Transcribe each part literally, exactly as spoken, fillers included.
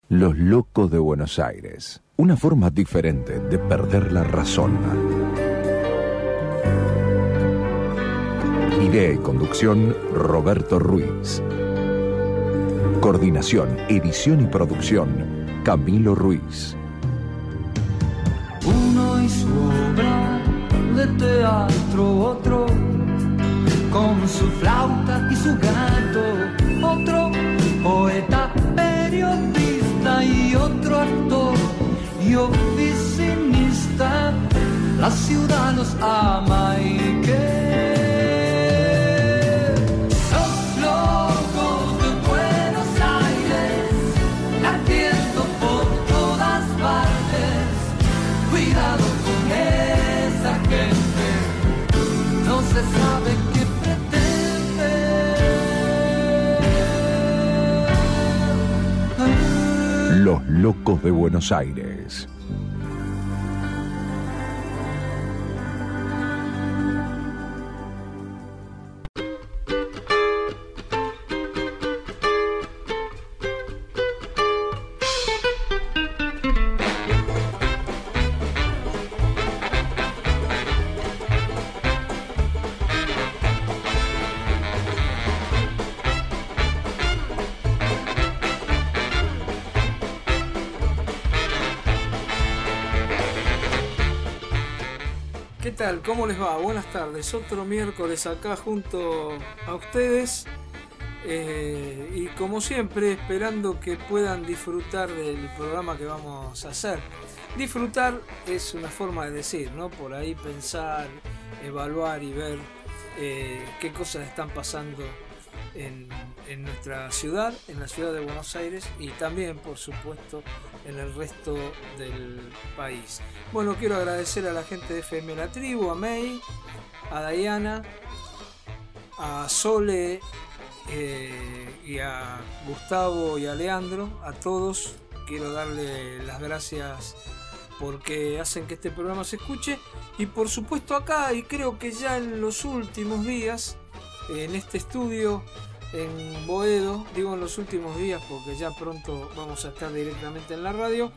Los locos de Buenos Aires. Una forma diferente de perder la razón. Idea y conducción, Roberto Ruiz. Coordinación, edición y producción, Camilo Ruiz. Uno y su obra de teatro, otro con su flauta y su gato, otro poeta, periodista y otro actor y oficinista. La ciudad los ama y que se sabe qué pretende. Los locos de Buenos Aires. ¿Qué tal? ¿Cómo les va? Buenas tardes. Otro miércoles acá junto a ustedes eh, y como siempre esperando que puedan disfrutar del programa que vamos a hacer. Disfrutar es una forma de decir, ¿no? Por ahí pensar, evaluar y ver eh, qué cosas están pasando en, en nuestra ciudad, en la ciudad de Buenos Aires y también, por supuesto, en el resto del país. Bueno, quiero agradecer a la gente de F M La Tribu, a May, a Diana, a Sole eh, y a Gustavo y a Leandro, a todos. Quiero darle las gracias porque hacen que este programa se escuche y por supuesto acá, y creo que ya en los últimos días, en este estudio en Boedo, digo en los últimos días porque ya pronto vamos a estar directamente en la radio.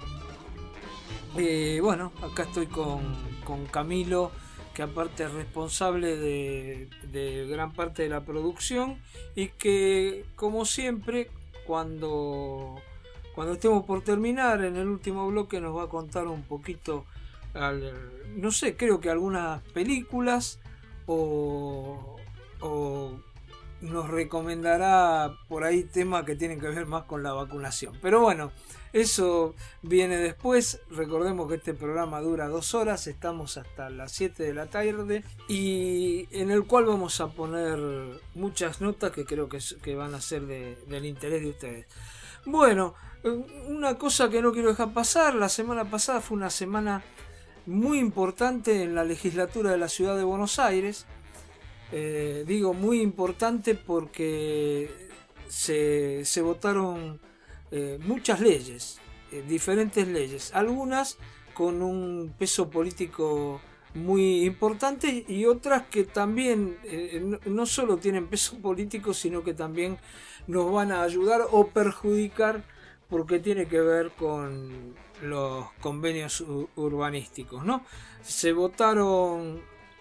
Eh, bueno, acá estoy con, con Camilo, que aparte es responsable de, de gran parte de la producción y que, como siempre, cuando, cuando estemos por terminar en el último bloque nos va a contar un poquito, al, no sé, creo que algunas películas o... o nos recomendará por ahí temas que tienen que ver más con la vacunación. Pero bueno, eso viene después. Recordemos que este programa dura dos horas, estamos hasta las siete de la tarde y en el cual vamos a poner muchas notas que creo que, que van a ser de, del interés de ustedes. Bueno, una cosa que no quiero dejar pasar, la semana pasada fue una semana muy importante en la legislatura de la ciudad de Buenos Aires. Eh, digo muy importante porque se, se votaron eh, muchas leyes, eh, diferentes leyes, algunas con un peso político muy importante y otras que también eh, no, no solo tienen peso político, sino que también nos van a ayudar o perjudicar porque tiene que ver con los convenios urbanísticos, ¿no? Se votaron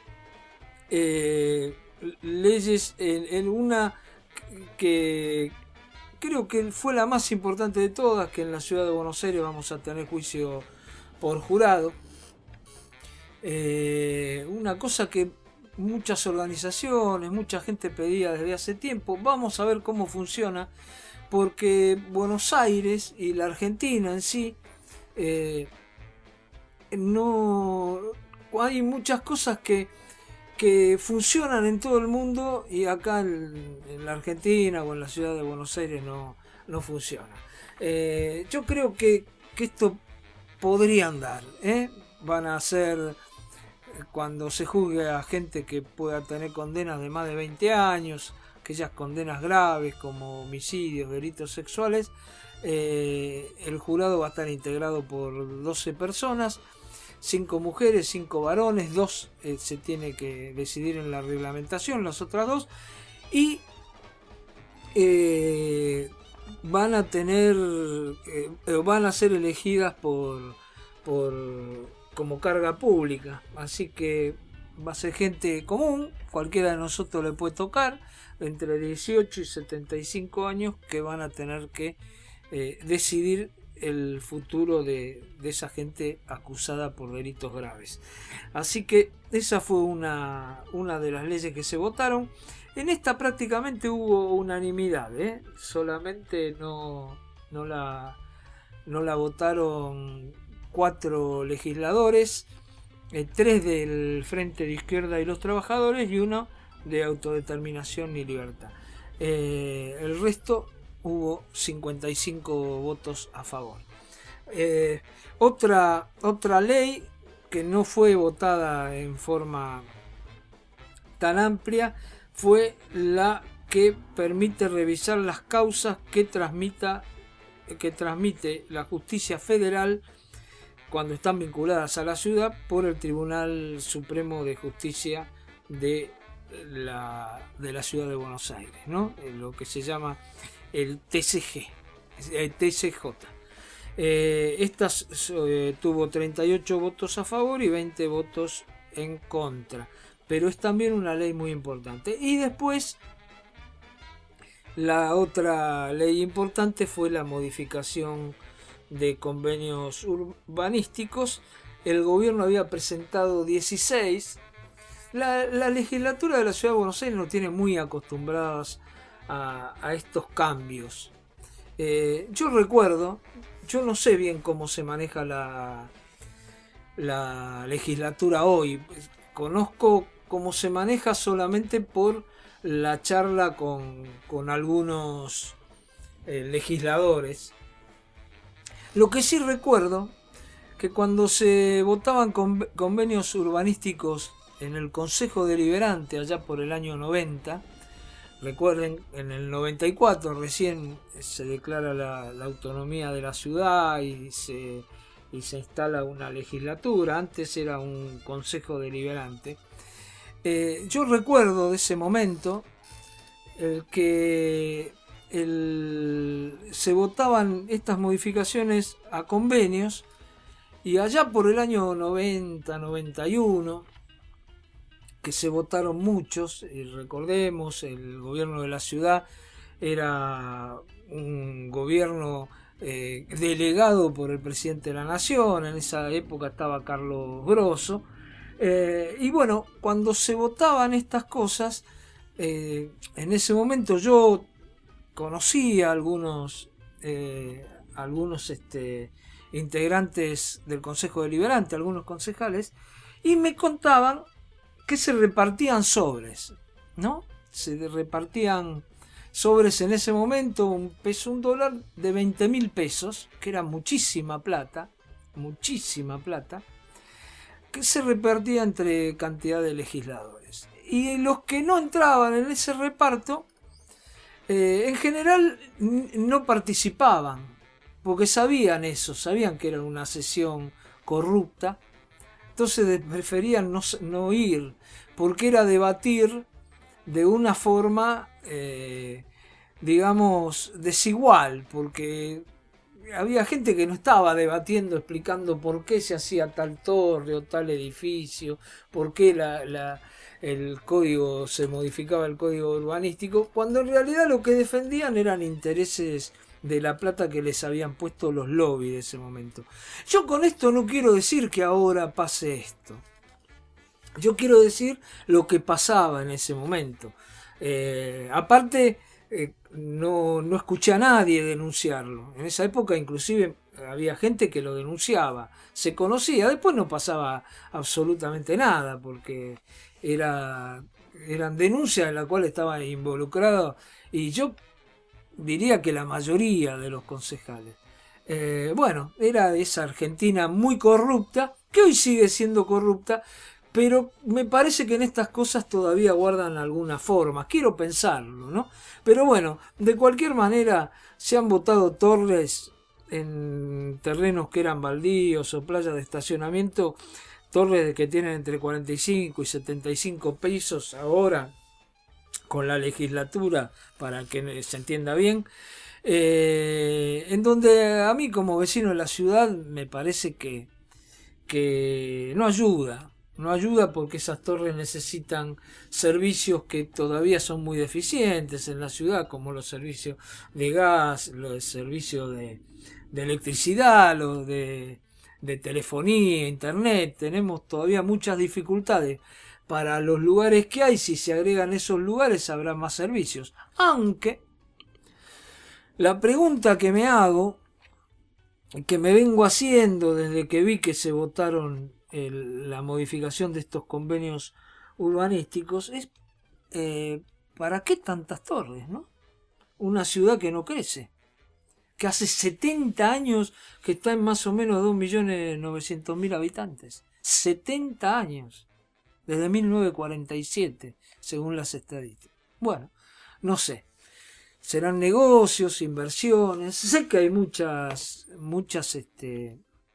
Eh, leyes en, en una que creo que fue la más importante de todas, que en la ciudad de Buenos Aires vamos a tener juicio por jurado. Eh, una cosa que muchas organizaciones, mucha gente pedía desde hace tiempo. Vamos a ver cómo funciona, porque Buenos Aires y la Argentina en sí eh, no hay muchas cosas que que funcionan en todo el mundo y acá en, en la Argentina o en la ciudad de Buenos Aires no, no funciona. Eh, yo creo que, que esto podría andar, ¿eh? Van a ser, cuando se juzgue a gente que pueda tener condenas de más de veinte años, aquellas condenas graves como homicidios, delitos sexuales, eh, el jurado va a estar integrado por doce personas, cinco mujeres, cinco varones, dos eh, se tiene que decidir en la reglamentación, las otras dos, y eh, van a tener, eh, van a ser elegidas por, por como carga pública, así que va a ser gente común, cualquiera de nosotros le puede tocar, entre dieciocho y setenta y cinco años, que van a tener que eh, decidir el futuro de, de esa gente acusada por delitos graves. Así que esa fue una, una de las leyes que se votaron. En esta prácticamente hubo unanimidad, ¿eh? Solamente no, no, la, no la votaron cuatro legisladores, eh, tres del Frente de Izquierda y los Trabajadores y uno de Autodeterminación y Libertad. Eh, el resto hubo cincuenta y cinco votos a favor. Eh, otra, otra ley que no fue votada en forma tan amplia fue la que permite revisar las causas que transmita que transmite la justicia federal cuando están vinculadas a la ciudad por el Tribunal Supremo de Justicia de la, de la ciudad de Buenos Aires, ¿no? Lo que se llama el T C G, el T C J. Eh, estas eh, tuvo treinta y ocho votos a favor y veinte votos en contra, pero es también una ley muy importante. Y después la otra ley importante fue la modificación de convenios urbanísticos. El gobierno había presentado dieciséis. La, la legislatura de la ciudad de Buenos Aires nos tiene muy acostumbradas a, a estos cambios. Eh, yo recuerdo, yo no sé bien cómo se maneja la, la legislatura hoy. Conozco cómo se maneja solamente por la charla con, con algunos eh, legisladores. Lo que sí recuerdo, que cuando se votaban con, convenios urbanísticos en el Consejo Deliberante allá por el año noventa, recuerden, en el noventa y cuatro recién se declara la, la autonomía de la ciudad y se, y se instala una legislatura, antes era un Consejo Deliberante. Eh, yo recuerdo de ese momento el que el, se votaban estas modificaciones a convenios, y allá por el año noventa, noventa y uno, que se votaron muchos, y recordemos, el gobierno de la ciudad era un gobierno eh, delegado por el presidente de la Nación. En esa época estaba Carlos Grosso. Eh, y bueno, cuando se votaban estas cosas, eh, en ese momento yo conocí a algunos, eh, algunos este, integrantes del Consejo Deliberante, algunos concejales, y me contaban que se repartían sobres, ¿no? Se repartían sobres en ese momento, un peso, un dólar de veinte mil pesos, que era muchísima plata, muchísima plata, que se repartía entre cantidad de legisladores. Y los que no entraban en ese reparto, eh, en general no participaban, porque sabían eso, sabían que era una sesión corrupta, entonces preferían no, no ir, porque era debatir de una forma, eh, digamos, desigual, porque había gente que no estaba debatiendo, explicando por qué se hacía tal torre o tal edificio, por qué la, la, el código se modificaba, el código urbanístico, cuando en realidad lo que defendían eran intereses de la plata que les habían puesto los lobbies de ese momento. Yo con esto no quiero decir que ahora pase esto. Yo quiero decir lo que pasaba en ese momento. Eh, aparte, eh, no, no escuché a nadie denunciarlo. En esa época inclusive había gente que lo denunciaba. Se conocía, después no pasaba absolutamente nada, porque era, eran denuncias en las cuales estaban involucrados, y yo diría que la mayoría de los concejales. Eh, bueno, era esa Argentina muy corrupta, que hoy sigue siendo corrupta, pero me parece que en estas cosas todavía guardan alguna forma. Quiero pensarlo, ¿no? Pero bueno, de cualquier manera, se han votado torres en terrenos que eran baldíos o playas de estacionamiento, torres que tienen entre cuarenta y cinco y setenta y cinco pesos ahora, con la legislatura, para que se entienda bien, eh, en donde a mí como vecino de la ciudad me parece que, que no ayuda, no ayuda porque esas torres necesitan servicios que todavía son muy deficientes en la ciudad, como los servicios de gas, los servicios de, de electricidad, los de, de telefonía, internet. Tenemos todavía muchas dificultades para los lugares que hay. Si se agregan esos lugares habrá más servicios, aunque la pregunta que me hago, que me vengo haciendo desde que vi que se votaron el, la modificación de estos convenios urbanísticos, es eh, ¿para qué tantas torres, no? Una ciudad que no crece, que hace setenta años que está en más o menos dos millones novecientos mil habitantes. setenta años, desde mil novecientos cuarenta y siete, según las estadísticas. Bueno, no sé. Serán negocios, inversiones. Sé que hay muchas, muchas este,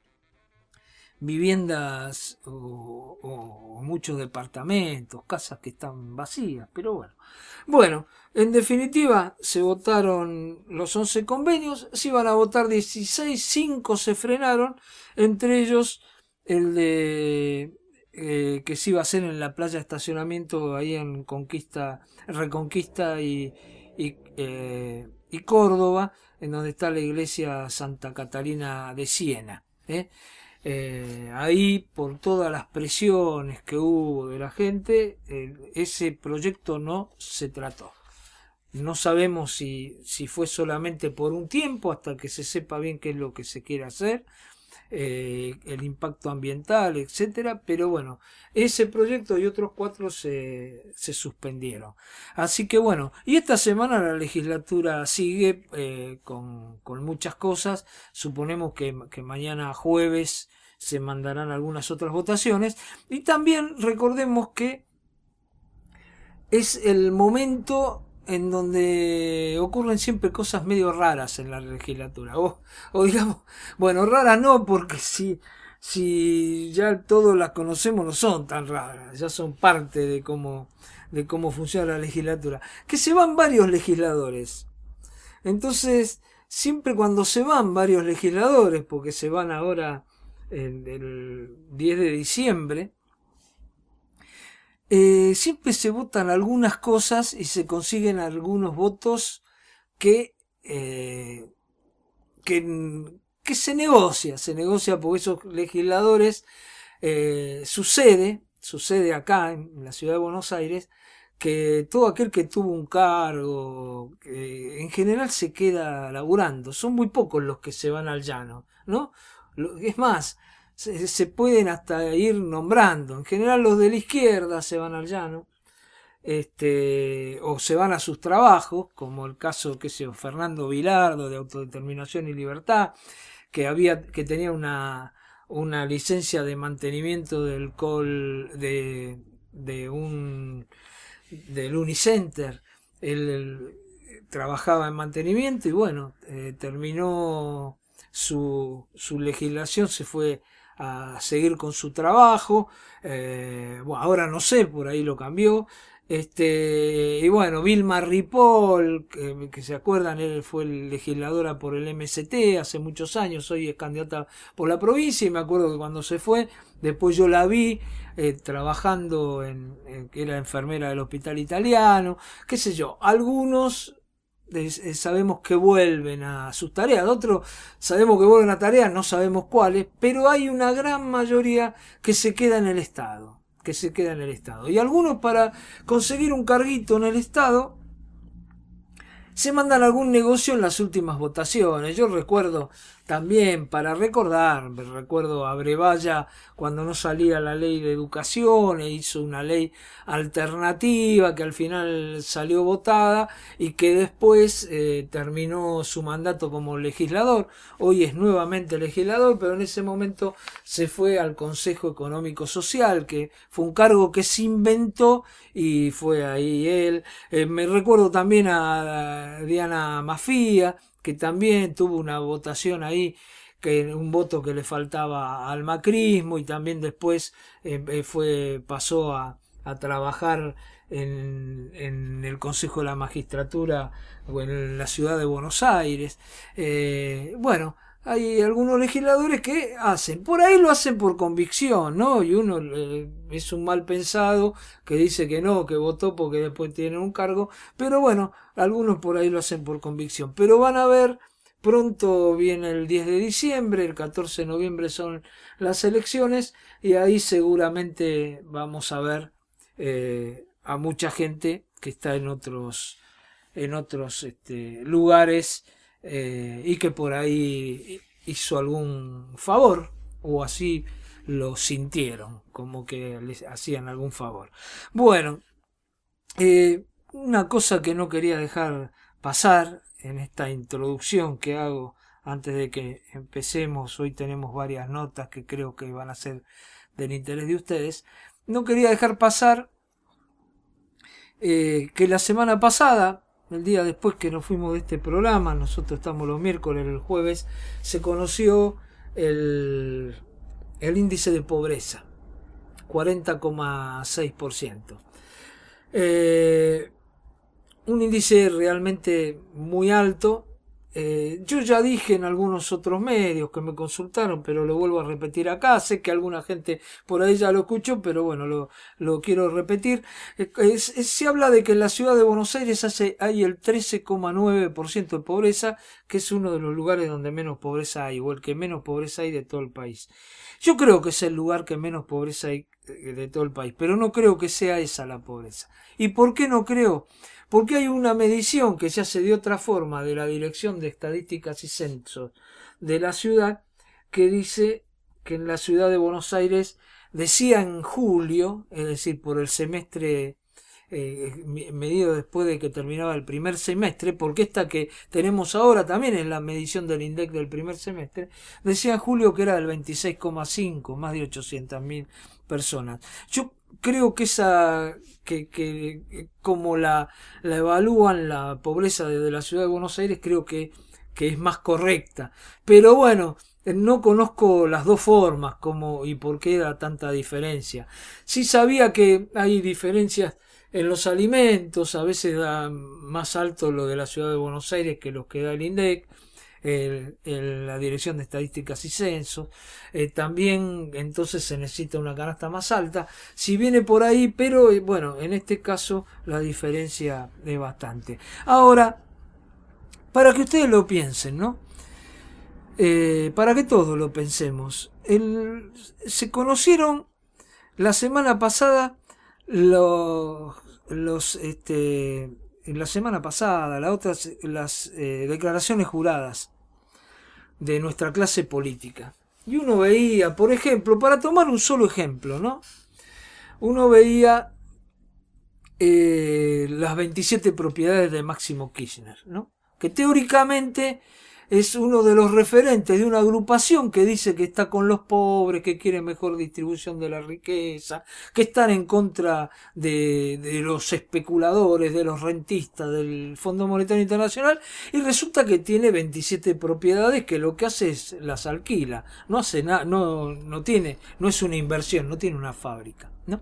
viviendas o, o, o muchos departamentos, casas que están vacías, pero bueno. Bueno, en definitiva, se votaron los once convenios, se iban a votar dieciséis, cinco se frenaron, entre ellos el de eh, que se iba a hacer en la playa de estacionamiento ahí en Conquista, Reconquista y Y, eh, y Córdoba, en donde está la iglesia Santa Catalina de Siena. ¿eh? Eh, ahí, por todas las presiones que hubo de la gente, eh, ese proyecto no se trató. No sabemos si, si fue solamente por un tiempo, hasta que se sepa bien qué es lo que se quiere hacer, eh, el impacto ambiental, etcétera, pero bueno, ese proyecto y otros cuatro se, se suspendieron. Así que bueno, y esta semana la legislatura sigue eh, con, con muchas cosas. Suponemos que, que mañana jueves se mandarán algunas otras votaciones, y también recordemos que es el momento en donde ocurren siempre cosas medio raras en la legislatura, o, o digamos, bueno, raras no, porque si, si ya todos las conocemos no son tan raras, ya son parte de cómo, de cómo funciona la legislatura, que se van varios legisladores. Entonces, siempre cuando se van varios legisladores, porque se van ahora el, el diez de diciembre, Eh, siempre se votan algunas cosas y se consiguen algunos votos que, eh, que, que se negocia, se negocia porque esos legisladores, eh, sucede, sucede acá en la ciudad de Buenos Aires, que todo aquel que tuvo un cargo, eh, en general se queda laburando, son muy pocos los que se van al llano, ¿no? Es más, Se, se pueden hasta ir nombrando. En general los de la izquierda se van al llano, este, o se van a sus trabajos, como el caso, qué sé yo, Fernando Vilardo de Autodeterminación y Libertad, que había, que tenía una, una licencia de mantenimiento del col, de, de un, del Unicenter. Él, él trabajaba en mantenimiento y bueno, eh, terminó su, su legislación, se fue a seguir con su trabajo, eh, bueno, ahora no sé, por ahí lo cambió, este, y bueno, Vilma Ripoll, que, que se acuerdan, él fue legisladora por el M S T hace muchos años, hoy es candidata por la provincia, y me acuerdo que cuando se fue, después yo la vi eh, trabajando en, en, que era enfermera del Hospital Italiano, qué sé yo, algunos sabemos que vuelven a sus tareas, otros sabemos que vuelven a tareas, no sabemos cuáles, pero hay una gran mayoría que se queda en el Estado, que se queda en el Estado. Y algunos, para conseguir un carguito en el Estado, se mandan algún negocio en las últimas votaciones. Yo recuerdo también, para recordar, recuerdo a Brevalla cuando no salía la ley de educación e hizo una ley alternativa que al final salió votada y que después eh, terminó su mandato como legislador. Hoy es nuevamente legislador, pero en ese momento se fue al Consejo Económico Social, que fue un cargo que se inventó y fue ahí él. Eh, me recuerdo también a Diana Mafía, que también tuvo una votación ahí, que un voto que le faltaba al macrismo, y también después eh, fue pasó a, a trabajar en, en el Consejo de la Magistratura o en la ciudad de Buenos Aires. Eh, bueno, hay algunos legisladores que hacen, por ahí lo hacen por convicción, ¿no? Y uno eh, es un mal pensado que dice que no, que votó porque después tienen un cargo, pero bueno, algunos por ahí lo hacen por convicción. Pero van a ver, pronto viene el diez de diciembre, el catorce de noviembre son las elecciones, y ahí seguramente vamos a ver eh, a mucha gente que está en otros, en otros este, lugares, Eh, y que por ahí hizo algún favor, o así lo sintieron, como que les hacían algún favor. Bueno, eh, una cosa que no quería dejar pasar en esta introducción que hago antes de que empecemos, hoy tenemos varias notas que creo que van a ser del interés de ustedes, no quería dejar pasar eh, que la semana pasada, el día después que nos fuimos de este programa, nosotros estamos los miércoles, el jueves, se conoció el, el índice de pobreza, cuarenta coma seis por ciento. Eh, un índice realmente muy alto. Eh, yo ya dije en algunos otros medios que me consultaron, pero lo vuelvo a repetir acá. Sé que alguna gente por ahí ya lo escuchó, pero bueno, lo, lo quiero repetir. Eh, es, es, se habla de que en la ciudad de Buenos Aires hace, hay el trece coma nueve por ciento de pobreza, que es uno de los lugares donde menos pobreza hay, o el que menos pobreza hay de todo el país. Yo creo que es el lugar que menos pobreza hay de todo el país, pero no creo que sea esa la pobreza. ¿Y por qué no creo? Porque hay una medición que se hace de otra forma de la Dirección de Estadísticas y Censos de la ciudad, que dice que en la ciudad de Buenos Aires, decía en julio, es decir, por el semestre eh, medido después de que terminaba el primer semestre, porque esta que tenemos ahora también es la medición del INDEC del primer semestre, decía en julio que era del veintiséis coma cinco, más de ochocientas mil personas. Yo creo que esa, que, que como la, la evalúan la pobreza desde la ciudad de Buenos Aires, creo que, que es más correcta. Pero bueno, no conozco las dos formas como y por qué da tanta diferencia. Sí sabía que hay diferencias en los alimentos, a veces da más alto lo de la ciudad de Buenos Aires que los que da el INDEC. El, el, la Dirección de Estadísticas y Censos, eh, también entonces se necesita una canasta más alta, si viene por ahí, pero eh, bueno, en este caso la diferencia es bastante. Ahora, para que ustedes lo piensen, ¿no? Eh, para que todos lo pensemos, el, se conocieron la semana pasada los, los este, la semana pasada, la otra, las eh, declaraciones juradas de nuestra clase política. Y uno veía, por ejemplo, para tomar un solo ejemplo, ¿no? Uno veía eh, las veintisiete propiedades de Máximo Kirchner, ¿no? Que teóricamente es uno de los referentes de una agrupación que dice que está con los pobres, que quiere mejor distribución de la riqueza, que están en contra de, de los especuladores, de los rentistas, del Fondo Monetario Internacional, y resulta que tiene veintisiete propiedades que lo que hace es las alquila, no hace nada, no, no tiene, no es una inversión, no tiene una fábrica, ¿no?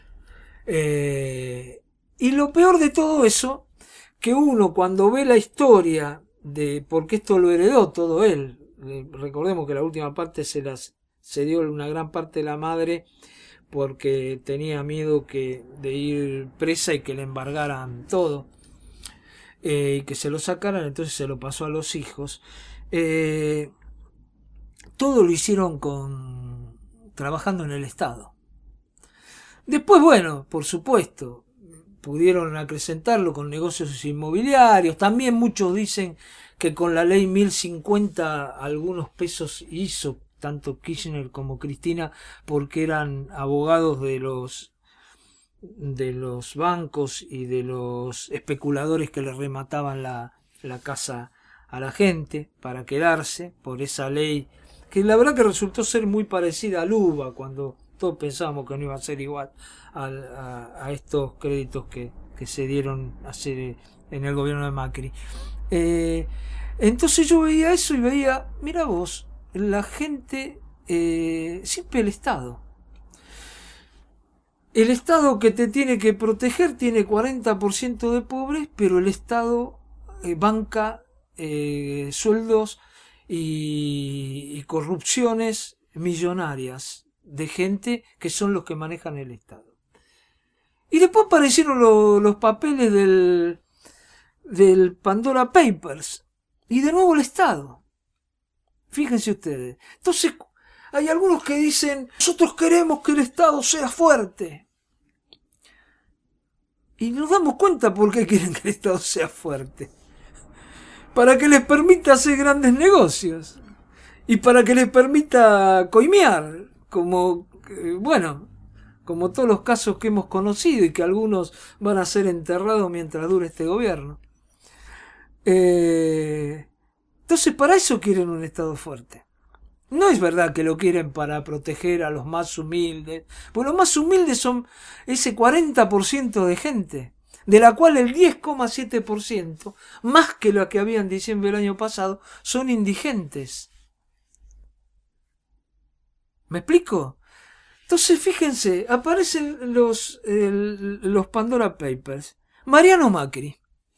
Eh, y lo peor de todo eso, que uno cuando ve la historia de porque esto lo heredó todo él, recordemos que la última parte se las se dio una gran parte de la madre porque tenía miedo que de ir presa y que le embargaran todo eh, y que se lo sacaran, entonces se lo pasó a los hijos. Eh, todo lo hicieron con trabajando en el Estado. Después, bueno, por supuesto, pudieron acrecentarlo con negocios inmobiliarios. También muchos dicen que con la ley mil cincuenta algunos pesos hizo tanto Kirchner como Cristina porque eran abogados de los de los bancos y de los especuladores que le remataban la, la casa a la gente para quedarse por esa ley que la verdad que resultó ser muy parecida al U B A cuando todos pensábamos que no iba a ser igual a, a, a estos créditos que, que se dieron hace, en el gobierno de Macri. Eh, entonces yo veía eso y veía, mira vos, la gente, eh, siempre el Estado. el Estado que te tiene que proteger tiene cuarenta por ciento de pobres, pero el Estado eh, banca eh, sueldos y, y corrupciones millonarias de gente que son los que manejan el Estado. Y después aparecieron lo, los papeles del, del Pandora Papers. Y de nuevo el Estado. Fíjense ustedes. Entonces, hay algunos que dicen, nosotros queremos que el Estado sea fuerte. Y nos damos cuenta por qué quieren que el Estado sea fuerte. Para que les permita hacer grandes negocios. Y para que les permita coimear. Como, eh, bueno... como todos los casos que hemos conocido y que algunos van a ser enterrados mientras dure este gobierno. Eh, entonces, para eso quieren un Estado fuerte. No es verdad que lo quieren para proteger a los más humildes, pues los más humildes son ese cuarenta por ciento de gente, de la cual el diez coma siete por ciento, más que lo que había en diciembre del año pasado, son indigentes. ¿Me explico? Entonces, fíjense, aparecen los, el, los Pandora Papers. Mariano Macri,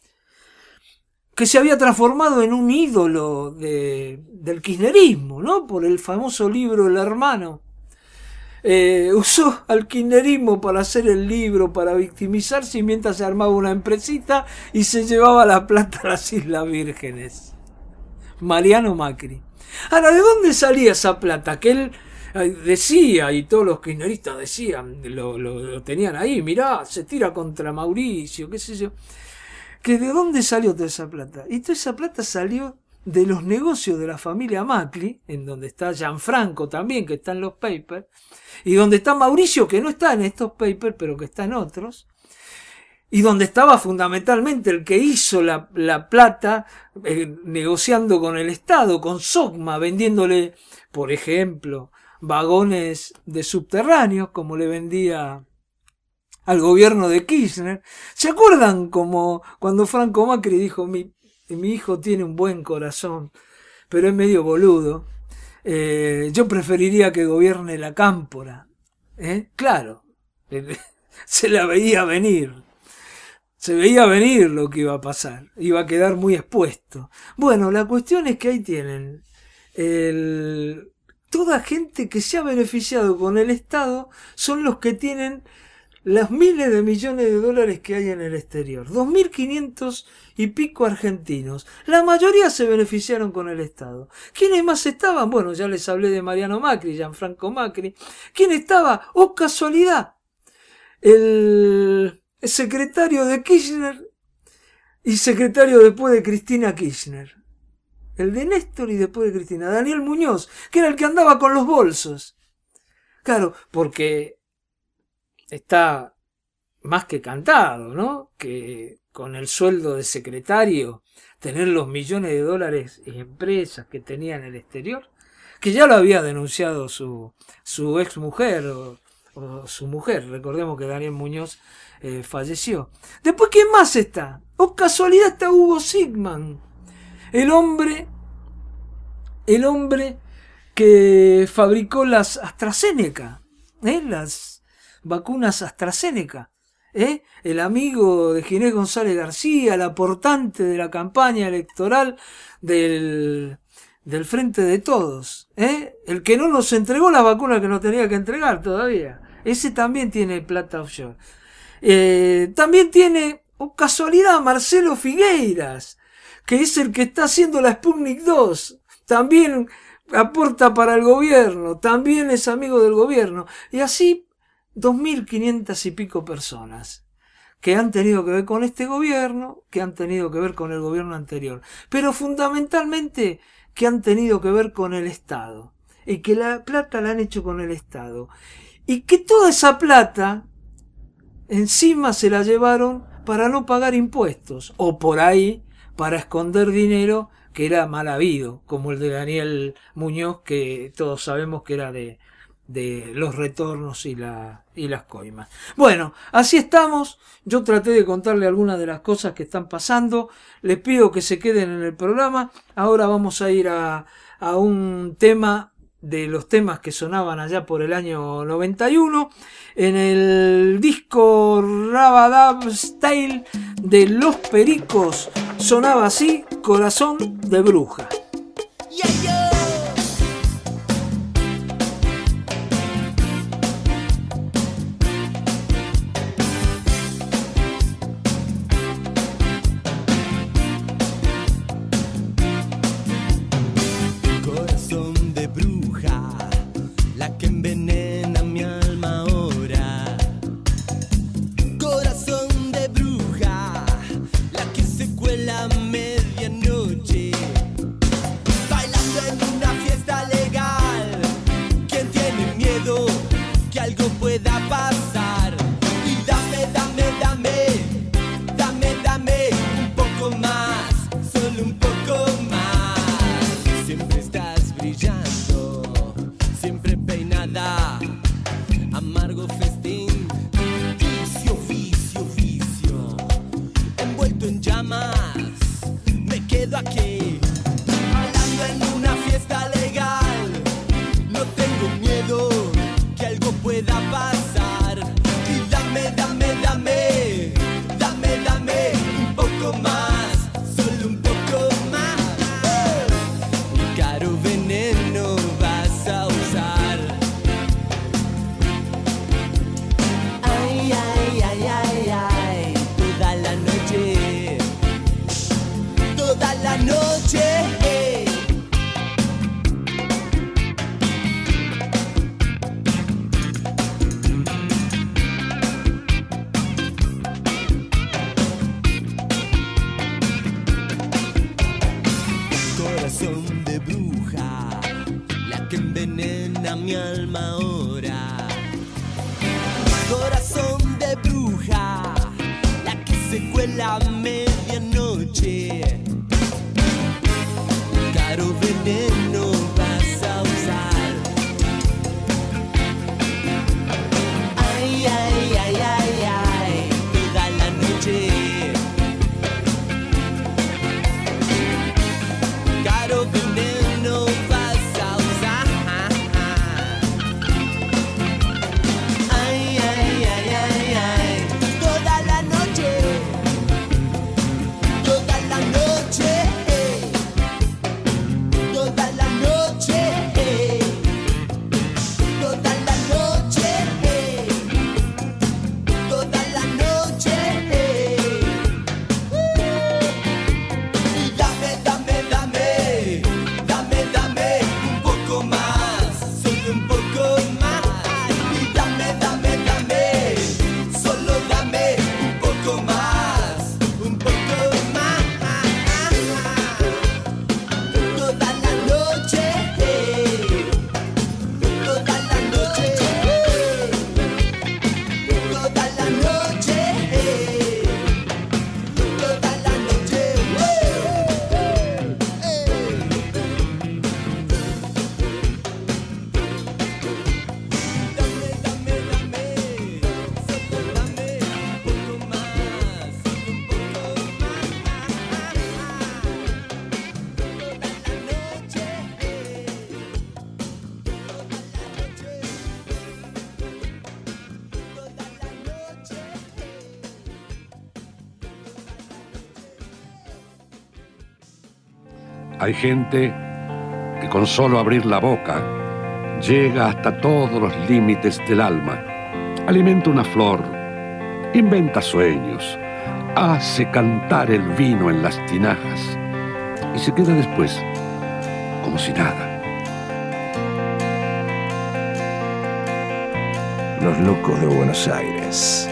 que se había transformado en un ídolo de, del kirchnerismo, ¿no? Por el famoso libro El Hermano. Eh, usó al kirchnerismo para hacer el libro, para victimizarse, y mientras se armaba una empresita y se llevaba la plata a las Islas Vírgenes. Mariano Macri. Ahora, ¿de dónde salía esa plata? Que él decía, y todos los kirchneristas decían, lo, lo, lo tenían ahí, mirá, se tira contra Mauricio, qué sé yo, que de dónde salió toda esa plata. Y toda esa plata salió de los negocios de la familia Macri, en donde está Gianfranco también, que está en los papers, y donde está Mauricio, que no está en estos papers, pero que está en otros, y donde estaba fundamentalmente el que hizo la, la plata, eh, negociando con el Estado, con Sogma, vendiéndole, por ejemplo, vagones de subterráneos, como le vendía al gobierno de Kirchner. ¿Se acuerdan como cuando Franco Macri dijo, mi, mi hijo tiene un buen corazón, pero es medio boludo? Eh, yo preferiría que gobierne la Cámpora. ¿Eh? Claro, se la veía venir. Se veía venir lo que iba a pasar. Iba a quedar muy expuesto. Bueno, la cuestión es que ahí tienen el... toda gente que se ha beneficiado con el Estado son los que tienen los miles de millones de dólares que hay en el exterior. dos mil quinientos y pico argentinos. La mayoría se beneficiaron con el Estado. ¿Quiénes más estaban? Bueno, ya les hablé de Mariano Macri, Gianfranco Macri. ¿Quién estaba? ¡Oh, casualidad! El, el secretario de Kirchner y secretario después de Cristina Kirchner. El de Néstor y después de Cristina, Daniel Muñoz, que era el que andaba con los bolsos. Claro, porque está más que cantado, ¿no? Que con el sueldo de secretario, tener los millones de dólares y empresas que tenía en el exterior, que ya lo había denunciado su, su ex mujer o, o su mujer. Recordemos que Daniel Muñoz eh, falleció. Después, ¿quién más está? Oh, casualidad, está Hugo Sigman. El hombre, el hombre que fabricó las AstraZeneca, ¿eh? Las vacunas AstraZeneca, ¿eh? El amigo de Ginés González García, el aportante de la campaña electoral del, del Frente de Todos, ¿eh? El que no nos entregó la vacuna que nos tenía que entregar todavía. Ese también tiene plata offshore. Eh, también tiene, oh, casualidad, Marcelo Figueiras, que es el que está haciendo la Sputnik dos, también aporta para el gobierno, también es amigo del gobierno, y así dos mil quinientas y pico personas que han tenido que ver con este gobierno, que han tenido que ver con el gobierno anterior, pero fundamentalmente que han tenido que ver con el Estado, y que la plata la han hecho con el Estado, y que toda esa plata encima se la llevaron para no pagar impuestos, o por ahí para esconder dinero que era mal habido, como el de Daniel Muñoz, que todos sabemos que era de, de los retornos y, la, y las coimas. Bueno, así estamos. Yo traté de contarle algunas de las cosas que están pasando. Les pido que se queden en el programa. Ahora vamos a ir a, a un tema de los temas que sonaban allá por el año noventa y uno. En el disco Rabadab's Tale de Los Pericos sonaba así, Corazón de Bruja. Yeah, yeah. Hay gente que con solo abrir la boca llega hasta todos los límites del alma, alimenta una flor, inventa sueños, hace cantar el vino en las tinajas y se queda después como si nada. Los locos de Buenos Aires.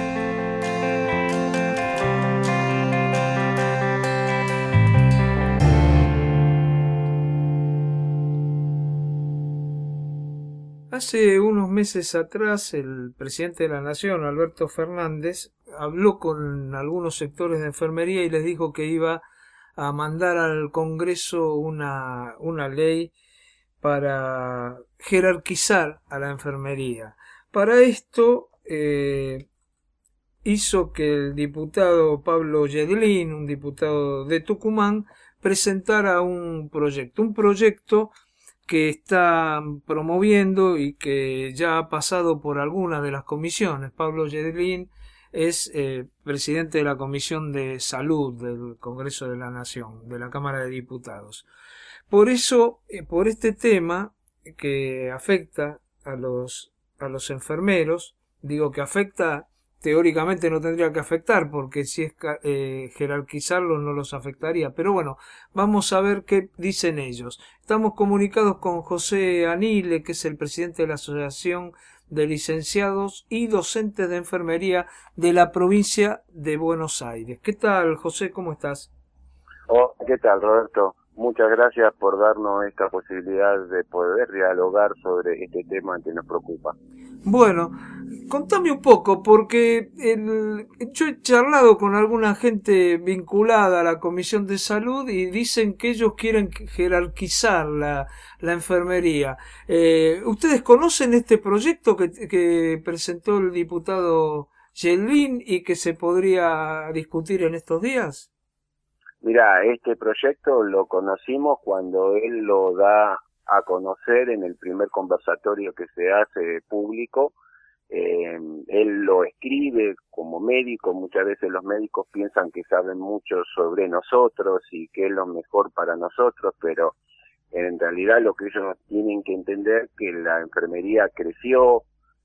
Hace unos meses atrás el presidente de la Nación, Alberto Fernández, habló con algunos sectores de enfermería y les dijo que iba a mandar al Congreso una, una ley para jerarquizar a la enfermería. Para esto eh, hizo que el diputado Pablo Yedlin, un diputado de Tucumán, presentara un proyecto, un proyecto que está promoviendo y que ya ha pasado por algunas de las comisiones. Pablo Yedlin es eh, presidente de la Comisión de Salud del Congreso de la Nación, de la Cámara de Diputados. Por eso, eh, por este tema que afecta a los, a los enfermeros, digo que afecta, teóricamente no tendría que afectar, porque si es eh, jerarquizarlos no los afectaría. Pero bueno, vamos a ver qué dicen ellos. Estamos comunicados con José Anile, que es el presidente de la Asociación de Licenciados y Docentes de Enfermería de la provincia de Buenos Aires. ¿Qué tal, José? ¿Cómo estás? Oh, ¿qué tal, Roberto? Muchas gracias por darnos esta posibilidad de poder dialogar sobre este tema que nos preocupa. Bueno, contame un poco, porque el, yo he charlado con alguna gente vinculada a la Comisión de Salud y dicen que ellos quieren jerarquizar la, la enfermería. Eh, ¿Ustedes conocen este proyecto que, que presentó el diputado Yedlin y que se podría discutir en estos días? Mira, este proyecto lo conocimos cuando él lo da a conocer en el primer conversatorio que se hace público. Eh, él lo escribe como médico. Muchas veces los médicos piensan que saben mucho sobre nosotros y que es lo mejor para nosotros, pero en realidad lo que ellos tienen que entender es que la enfermería creció,